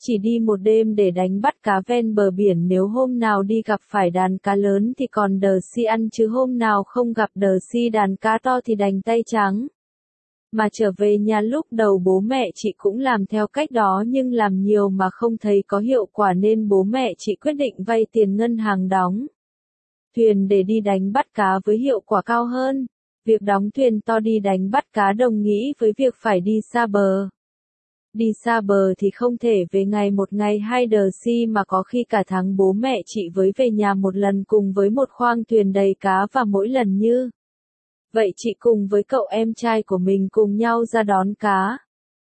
Chỉ đi một đêm để đánh bắt cá ven bờ biển, nếu hôm nào đi gặp phải đàn cá lớn thì còn đờ si ăn, chứ hôm nào không gặp đờ si đàn cá to thì đành tay trắng. Mà trở về nhà lúc đầu bố mẹ chị cũng làm theo cách đó, nhưng làm nhiều mà không thấy có hiệu quả nên bố mẹ chị quyết định vay tiền ngân hàng đóng thuyền để đi đánh bắt cá với hiệu quả cao hơn. Việc đóng thuyền to đi đánh bắt cá đồng nghĩa với việc phải đi xa bờ. Đi xa bờ thì không thể về ngày một ngày hai đờ si, mà có khi cả tháng bố mẹ chị với về nhà một lần cùng với một khoang thuyền đầy cá, và mỗi lần như vậy chị cùng với cậu em trai của mình cùng nhau ra đón cá.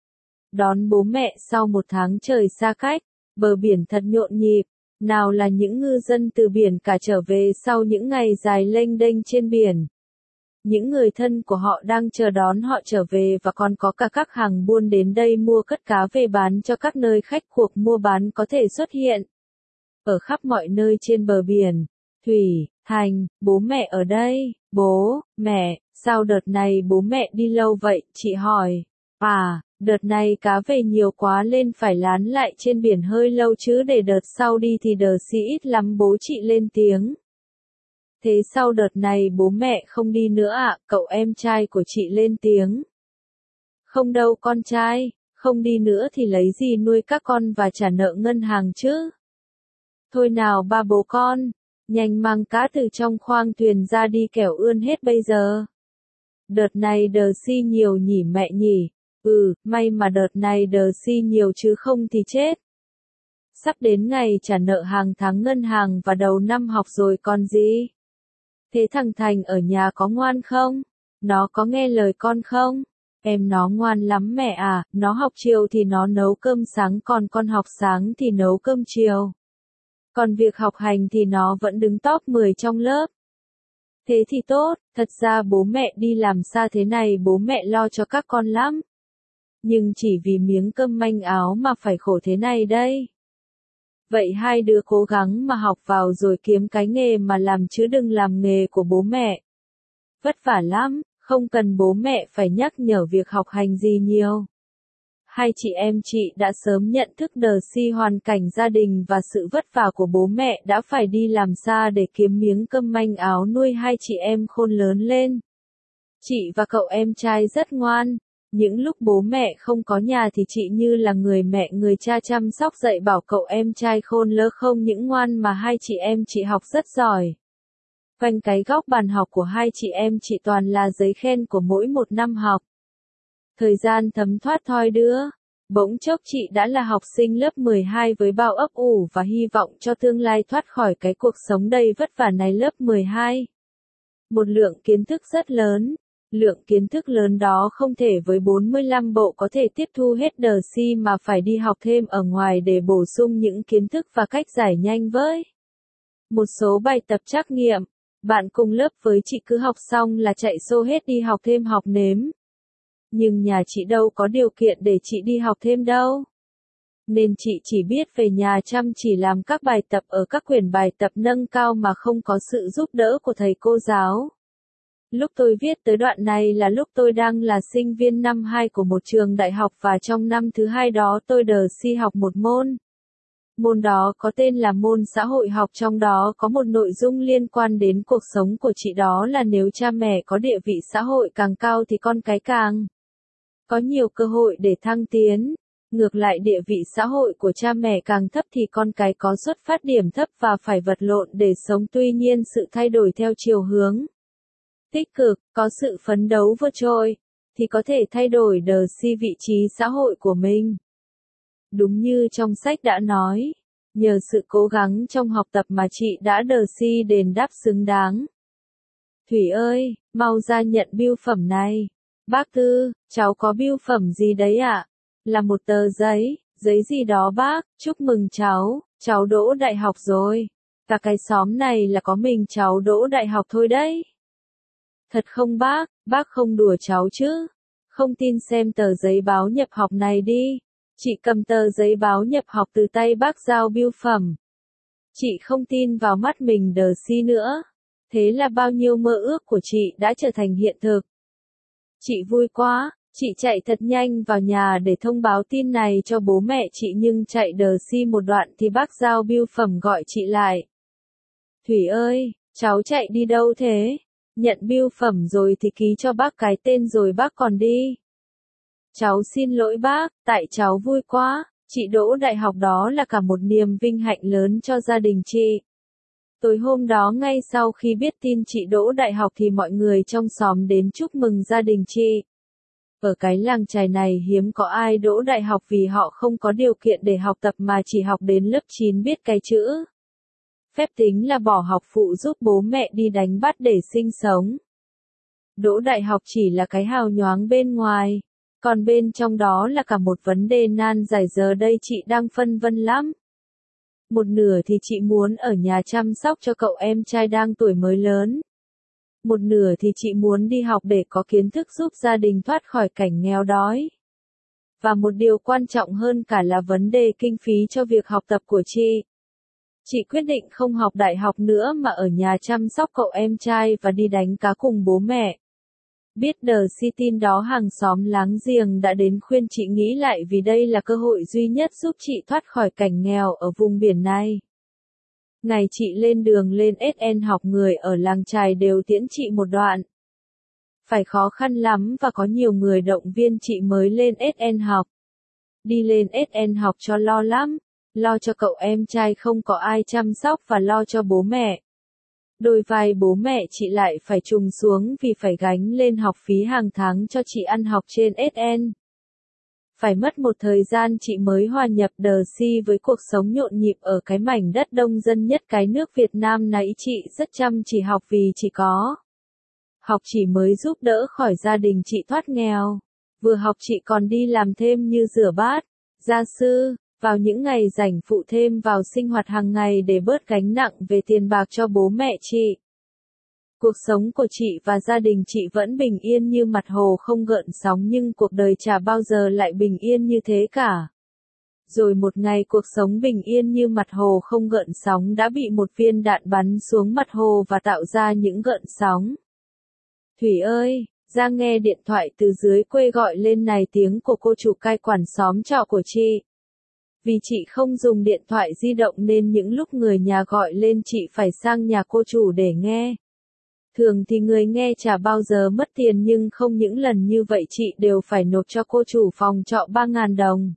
Đón bố mẹ sau một tháng trời xa cách, bờ biển thật nhộn nhịp, nào là những ngư dân từ biển cả trở về sau những ngày dài lênh đênh trên biển. Những người thân của họ đang chờ đón họ trở về, và còn có cả các hàng buôn đến đây mua cất cá về bán cho các nơi khách cuộc mua bán có thể xuất hiện. Ở khắp mọi nơi trên bờ biển, thủy, thành, bố mẹ ở đây. Bố, mẹ, sao đợt này bố mẹ đi lâu vậy? Chị hỏi. À, đợt này cá về nhiều quá nên phải lán lại trên biển hơi lâu, chứ để đợt sau đi thì đờ si ít lắm, bố chị lên tiếng. Thế sau đợt này bố mẹ không đi nữa ạ? Cậu em trai của chị lên tiếng. Không đâu con trai, không đi nữa thì lấy gì nuôi các con và trả nợ ngân hàng chứ? Thôi nào ba bố con, nhanh mang cá từ trong khoang thuyền ra đi kẻo ươn hết bây giờ. Đợt này đờ si nhiều nhỉ mẹ nhỉ? May mà đợt này đờ si nhiều chứ không thì chết. Sắp đến ngày trả nợ hàng tháng ngân hàng và đầu năm học rồi còn gì. Thế thằng Thành ở nhà có ngoan không? Nó có nghe lời con không? Em nó ngoan lắm mẹ à, nó học chiều thì nó nấu cơm sáng, còn con học sáng thì nấu cơm chiều. Còn việc học hành thì nó vẫn đứng top 10 trong lớp. Thế thì tốt, thật ra bố mẹ đi làm xa thế này bố mẹ lo cho các con lắm. Nhưng chỉ vì miếng cơm manh áo mà phải khổ thế này đây. Vậy hai đứa cố gắng mà học vào rồi kiếm cái nghề mà làm, chứ đừng làm nghề của bố mẹ. Vất vả lắm, không cần bố mẹ phải nhắc nhở việc học hành gì nhiều. Hai chị em chị đã sớm nhận thức đờ si hoàn cảnh gia đình và sự vất vả của bố mẹ đã phải đi làm xa để kiếm miếng cơm manh áo nuôi hai chị em khôn lớn lên. Chị và cậu em trai rất ngoan. Những lúc bố mẹ không có nhà thì chị như là người mẹ người cha chăm sóc dạy bảo cậu em trai khôn lớ, không những ngoan mà hai chị em chị học rất giỏi. Quanh cái góc bàn học của hai chị em chị toàn là giấy khen của mỗi một năm học. Thời gian thấm thoát thoi đưa. Bỗng chốc chị đã là học sinh lớp 12 với bao ấp ủ và hy vọng cho tương lai thoát khỏi cái cuộc sống đầy vất vả này. Lớp 12. Một lượng kiến thức rất lớn. Lượng kiến thức lớn đó không thể với 45 bộ có thể tiếp thu hết đờ si, mà phải đi học thêm ở ngoài để bổ sung những kiến thức và cách giải nhanh với một số bài tập trắc nghiệm. Bạn cùng lớp với chị cứ học xong là chạy xô hết đi học thêm học nếm. Nhưng nhà chị đâu có điều kiện để chị đi học thêm đâu. Nên chị chỉ biết về nhà chăm chỉ làm các bài tập ở các quyển bài tập nâng cao mà không có sự giúp đỡ của thầy cô giáo. Lúc tôi viết tới đoạn này là lúc tôi đang là sinh viên năm 2 của một trường đại học, và trong năm thứ 2 đó tôi đờ si học một môn. Môn đó có tên là môn xã hội học, trong đó có một nội dung liên quan đến cuộc sống của chị, đó là nếu cha mẹ có địa vị xã hội càng cao thì con cái càng có nhiều cơ hội để thăng tiến. Ngược lại, địa vị xã hội của cha mẹ càng thấp thì con cái có xuất phát điểm thấp và phải vật lộn để sống. Tuy nhiên sự thay đổi theo chiều hướng tích cực, có sự phấn đấu vượt trội, thì có thể thay đổi đờ si vị trí xã hội của mình. Đúng như trong sách đã nói, nhờ sự cố gắng trong học tập mà chị đã đờ si đền đáp xứng đáng. Thủy ơi, mau ra nhận bưu phẩm này. Bác Tư, cháu có bưu phẩm gì đấy ạ? Là một tờ giấy, giấy gì đó bác, chúc mừng cháu đỗ đại học rồi. Cả cái xóm này là có mình cháu đỗ đại học thôi đấy. Thật không bác không đùa cháu chứ? Không tin xem tờ giấy báo nhập học này đi. Chị cầm tờ giấy báo nhập học từ tay bác giao bưu phẩm. Chị không tin vào mắt mình đờ si nữa. Thế là bao nhiêu mơ ước của chị đã trở thành hiện thực. Chị vui quá, Chị chạy thật nhanh vào nhà để thông báo tin này cho bố mẹ chị nhưng chạy đờ si một đoạn thì bác giao bưu phẩm gọi chị lại. Thủy ơi, cháu chạy đi đâu thế? Nhận bưu phẩm rồi thì ký cho bác cái tên rồi bác còn đi. Cháu xin lỗi bác, tại cháu vui quá, chị đỗ đại học đó là cả một niềm vinh hạnh lớn cho gia đình chị. Tối hôm đó ngay sau khi biết tin chị đỗ đại học thì mọi người trong xóm đến chúc mừng gia đình chị. Ở cái làng chài này hiếm có ai đỗ đại học vì họ không có điều kiện để học tập mà chỉ học đến lớp 9 biết cái chữ. Phép tính là bỏ học phụ giúp bố mẹ đi đánh bắt để sinh sống. Đỗ đại học chỉ là cái hào nhoáng bên ngoài, còn bên trong đó là cả một vấn đề nan giải giờ đây chị đang phân vân lắm. Một nửa thì chị muốn ở nhà chăm sóc cho cậu em trai đang tuổi mới lớn. Một nửa thì chị muốn đi học để có kiến thức giúp gia đình thoát khỏi cảnh nghèo đói. Và một điều quan trọng hơn cả là vấn đề kinh phí cho việc học tập của chị. Chị quyết định không học đại học nữa mà ở nhà chăm sóc cậu em trai và đi đánh cá cùng bố mẹ. Biết đờ si tin đó hàng xóm láng giềng đã đến khuyên chị nghĩ lại vì đây là cơ hội duy nhất giúp chị thoát khỏi cảnh nghèo ở vùng biển này. Ngày chị lên đường lên SN học người ở làng chài đều tiễn chị một đoạn. Phải khó khăn lắm và có nhiều người động viên chị mới lên SN học. Đi lên SN học cho lo lắm, lo cho cậu em trai không có ai chăm sóc và lo cho bố mẹ. Đôi vai bố mẹ chị lại phải trùng xuống vì phải gánh lên học phí hàng tháng cho chị ăn học trên SN. Phải mất một thời gian chị mới hòa nhập đờ si với cuộc sống nhộn nhịp ở cái mảnh đất đông dân nhất cái nước Việt Nam này. Chị rất chăm chỉ học vì chị có. Học chỉ mới giúp đỡ khỏi gia đình chị thoát nghèo. Vừa học chị còn đi làm thêm như rửa bát, gia sư, vào những ngày rảnh phụ thêm vào sinh hoạt hàng ngày để bớt gánh nặng về tiền bạc cho bố mẹ chị. Cuộc sống của chị và gia đình chị vẫn bình yên như mặt hồ không gợn sóng nhưng cuộc đời chả bao giờ lại bình yên như thế cả. Rồi một ngày cuộc sống bình yên như mặt hồ không gợn sóng đã bị một viên đạn bắn xuống mặt hồ và tạo ra những gợn sóng. Thủy ơi, Giang nghe điện thoại từ dưới quê gọi lên này tiếng của cô chủ cai quản xóm trọ của chị. Vì chị không dùng điện thoại di động nên những lúc người nhà gọi lên chị phải sang nhà cô chủ để nghe. Thường thì người nghe chả bao giờ mất tiền nhưng không những lần như vậy chị đều phải nộp cho cô chủ phòng trọ 3.000 đồng.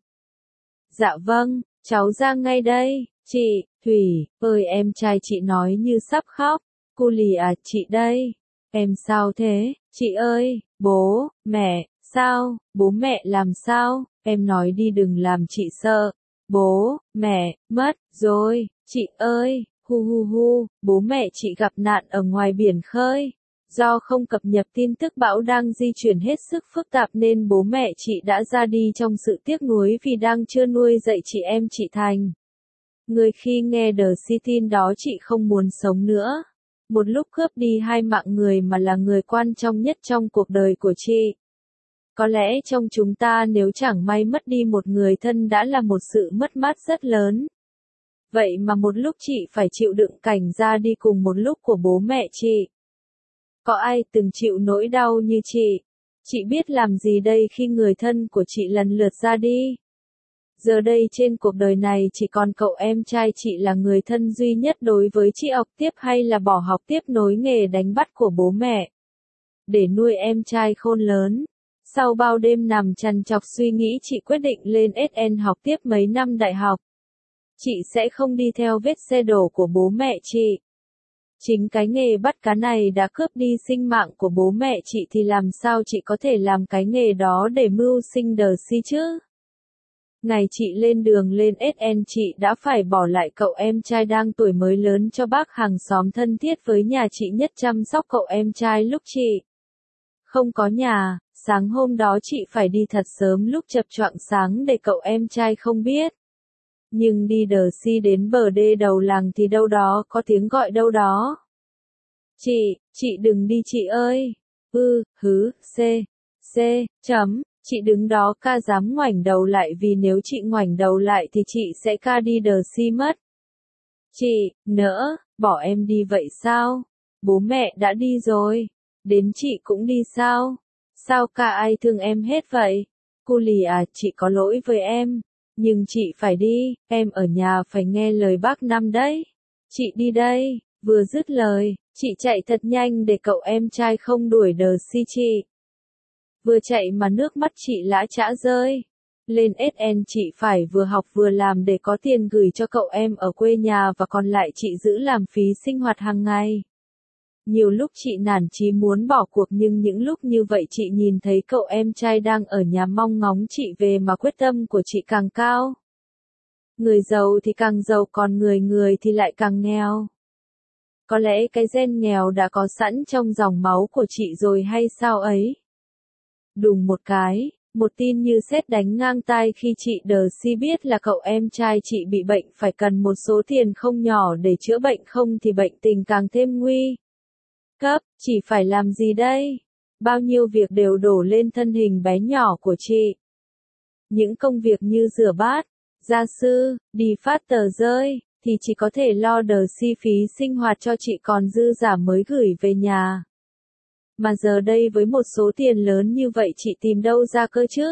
Dạ vâng, cháu Giang ngay đây, chị, Thủy, ơi em trai chị nói như sắp khóc. Cô lì à, chị đây. Em sao thế, chị ơi, bố, mẹ, sao, bố mẹ làm sao, em nói đi đừng làm chị sợ. Bố, mẹ, mất, rồi, chị ơi, hu, bố mẹ chị gặp nạn ở ngoài biển khơi. Do không cập nhật tin tức bão đang di chuyển hết sức phức tạp nên bố mẹ chị đã ra đi trong sự tiếc nuối vì đang chưa nuôi dạy chị em chị thành. Người khi nghe đờ si tin đó chị không muốn sống nữa. Một lúc cướp đi hai mạng người mà là người quan trọng nhất trong cuộc đời của chị. Có lẽ trong chúng ta nếu chẳng may mất đi một người thân đã là một sự mất mát rất lớn. Vậy mà một lúc chị phải chịu đựng cảnh ra đi cùng một lúc của bố mẹ chị. Có ai từng chịu nỗi đau như chị? Chị biết làm gì đây khi người thân của chị lần lượt ra đi? Giờ đây trên cuộc đời này chỉ còn cậu em trai chị là người thân duy nhất đối với chị. Học tiếp hay là bỏ học tiếp nối nghề đánh bắt của bố mẹ để nuôi em trai khôn lớn. Sau bao đêm nằm trằn trọc suy nghĩ chị quyết định lên SN học tiếp mấy năm đại học. Chị sẽ không đi theo vết xe đổ của bố mẹ chị. Chính cái nghề bắt cá này đã cướp đi sinh mạng của bố mẹ chị thì làm sao chị có thể làm cái nghề đó để mưu sinh đờ si chứ? Ngày chị lên đường lên SN chị đã phải bỏ lại cậu em trai đang tuổi mới lớn cho bác hàng xóm thân thiết với nhà chị nhất chăm sóc cậu em trai lúc chị không có nhà. Sáng hôm đó chị phải đi thật sớm lúc chập choạng sáng để cậu em trai không biết. Nhưng đi đờ si đến bờ đê đầu làng thì đâu đó có tiếng gọi đâu đó. Chị đừng đi chị ơi. Chấm. Chị đứng đó ca dám ngoảnh đầu lại vì nếu chị ngoảnh đầu lại thì chị sẽ ca đi đờ si mất. Chị, nỡ, bỏ em đi vậy sao? Bố mẹ đã đi rồi. Đến chị cũng đi sao? Sao cả ai thương em hết vậy? Cu lì à, chị có lỗi với em. Nhưng chị phải đi, em ở nhà phải nghe lời bác Năm đấy. Chị đi đây, vừa dứt lời, chị chạy thật nhanh để cậu em trai không đuổi đờ si chị. Vừa chạy mà nước mắt chị lã chã rơi. Lên SN chị phải vừa học vừa làm để có tiền gửi cho cậu em ở quê nhà và còn lại chị giữ làm phí sinh hoạt hàng ngày. Nhiều lúc chị nản chí muốn bỏ cuộc nhưng những lúc như vậy chị nhìn thấy cậu em trai đang ở nhà mong ngóng chị về mà quyết tâm của chị càng cao. Người giàu thì càng giàu còn người thì lại càng nghèo. Có lẽ cái gen nghèo đã có sẵn trong dòng máu của chị rồi hay sao ấy? Đùng một cái, một tin như sét đánh ngang tai khi chị đờ si biết là cậu em trai chị bị bệnh phải cần một số tiền không nhỏ để chữa bệnh không thì bệnh tình càng thêm nguy cấp, chị phải làm gì đây? Bao nhiêu việc đều đổ lên thân hình bé nhỏ của chị. Những công việc như rửa bát, gia sư, đi phát tờ rơi, thì chỉ có thể lo đờ si phí sinh hoạt cho chị còn dư giả mới gửi về nhà. Mà giờ đây với một số tiền lớn như vậy chị tìm đâu ra cơ chứ?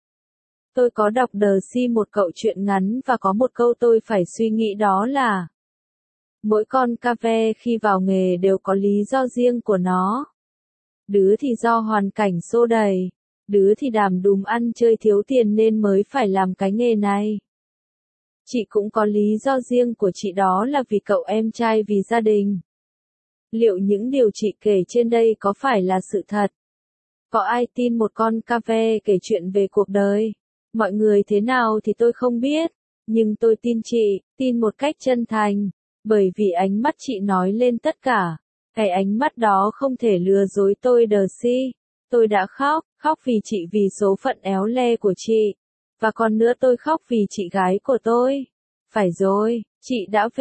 Tôi có đọc đờ si một cậu truyện ngắn và có một câu tôi phải suy nghĩ đó là mỗi con cà phê khi vào nghề đều có lý do riêng của nó. Đứa thì do hoàn cảnh xô đẩy, đứa thì đàm đúm ăn chơi thiếu tiền nên mới phải làm cái nghề này. Chị cũng có lý do riêng của chị đó là vì cậu em trai vì gia đình. Liệu những điều chị kể trên đây có phải là sự thật? Có ai tin một con cà phê kể chuyện về cuộc đời? Mọi người thế nào thì tôi không biết, nhưng tôi tin chị, tin một cách chân thành, bởi vì ánh mắt chị nói lên tất cả. Cái ánh mắt đó không thể lừa dối tôi đờ si. Tôi đã khóc, khóc vì chị vì số phận éo le của chị. Và còn nữa tôi khóc vì chị gái của tôi. Phải rồi, chị đã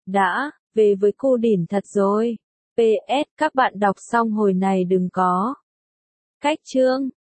về với cô đỉn thật rồi. PS, các bạn đọc xong hồi này đừng có cách chương.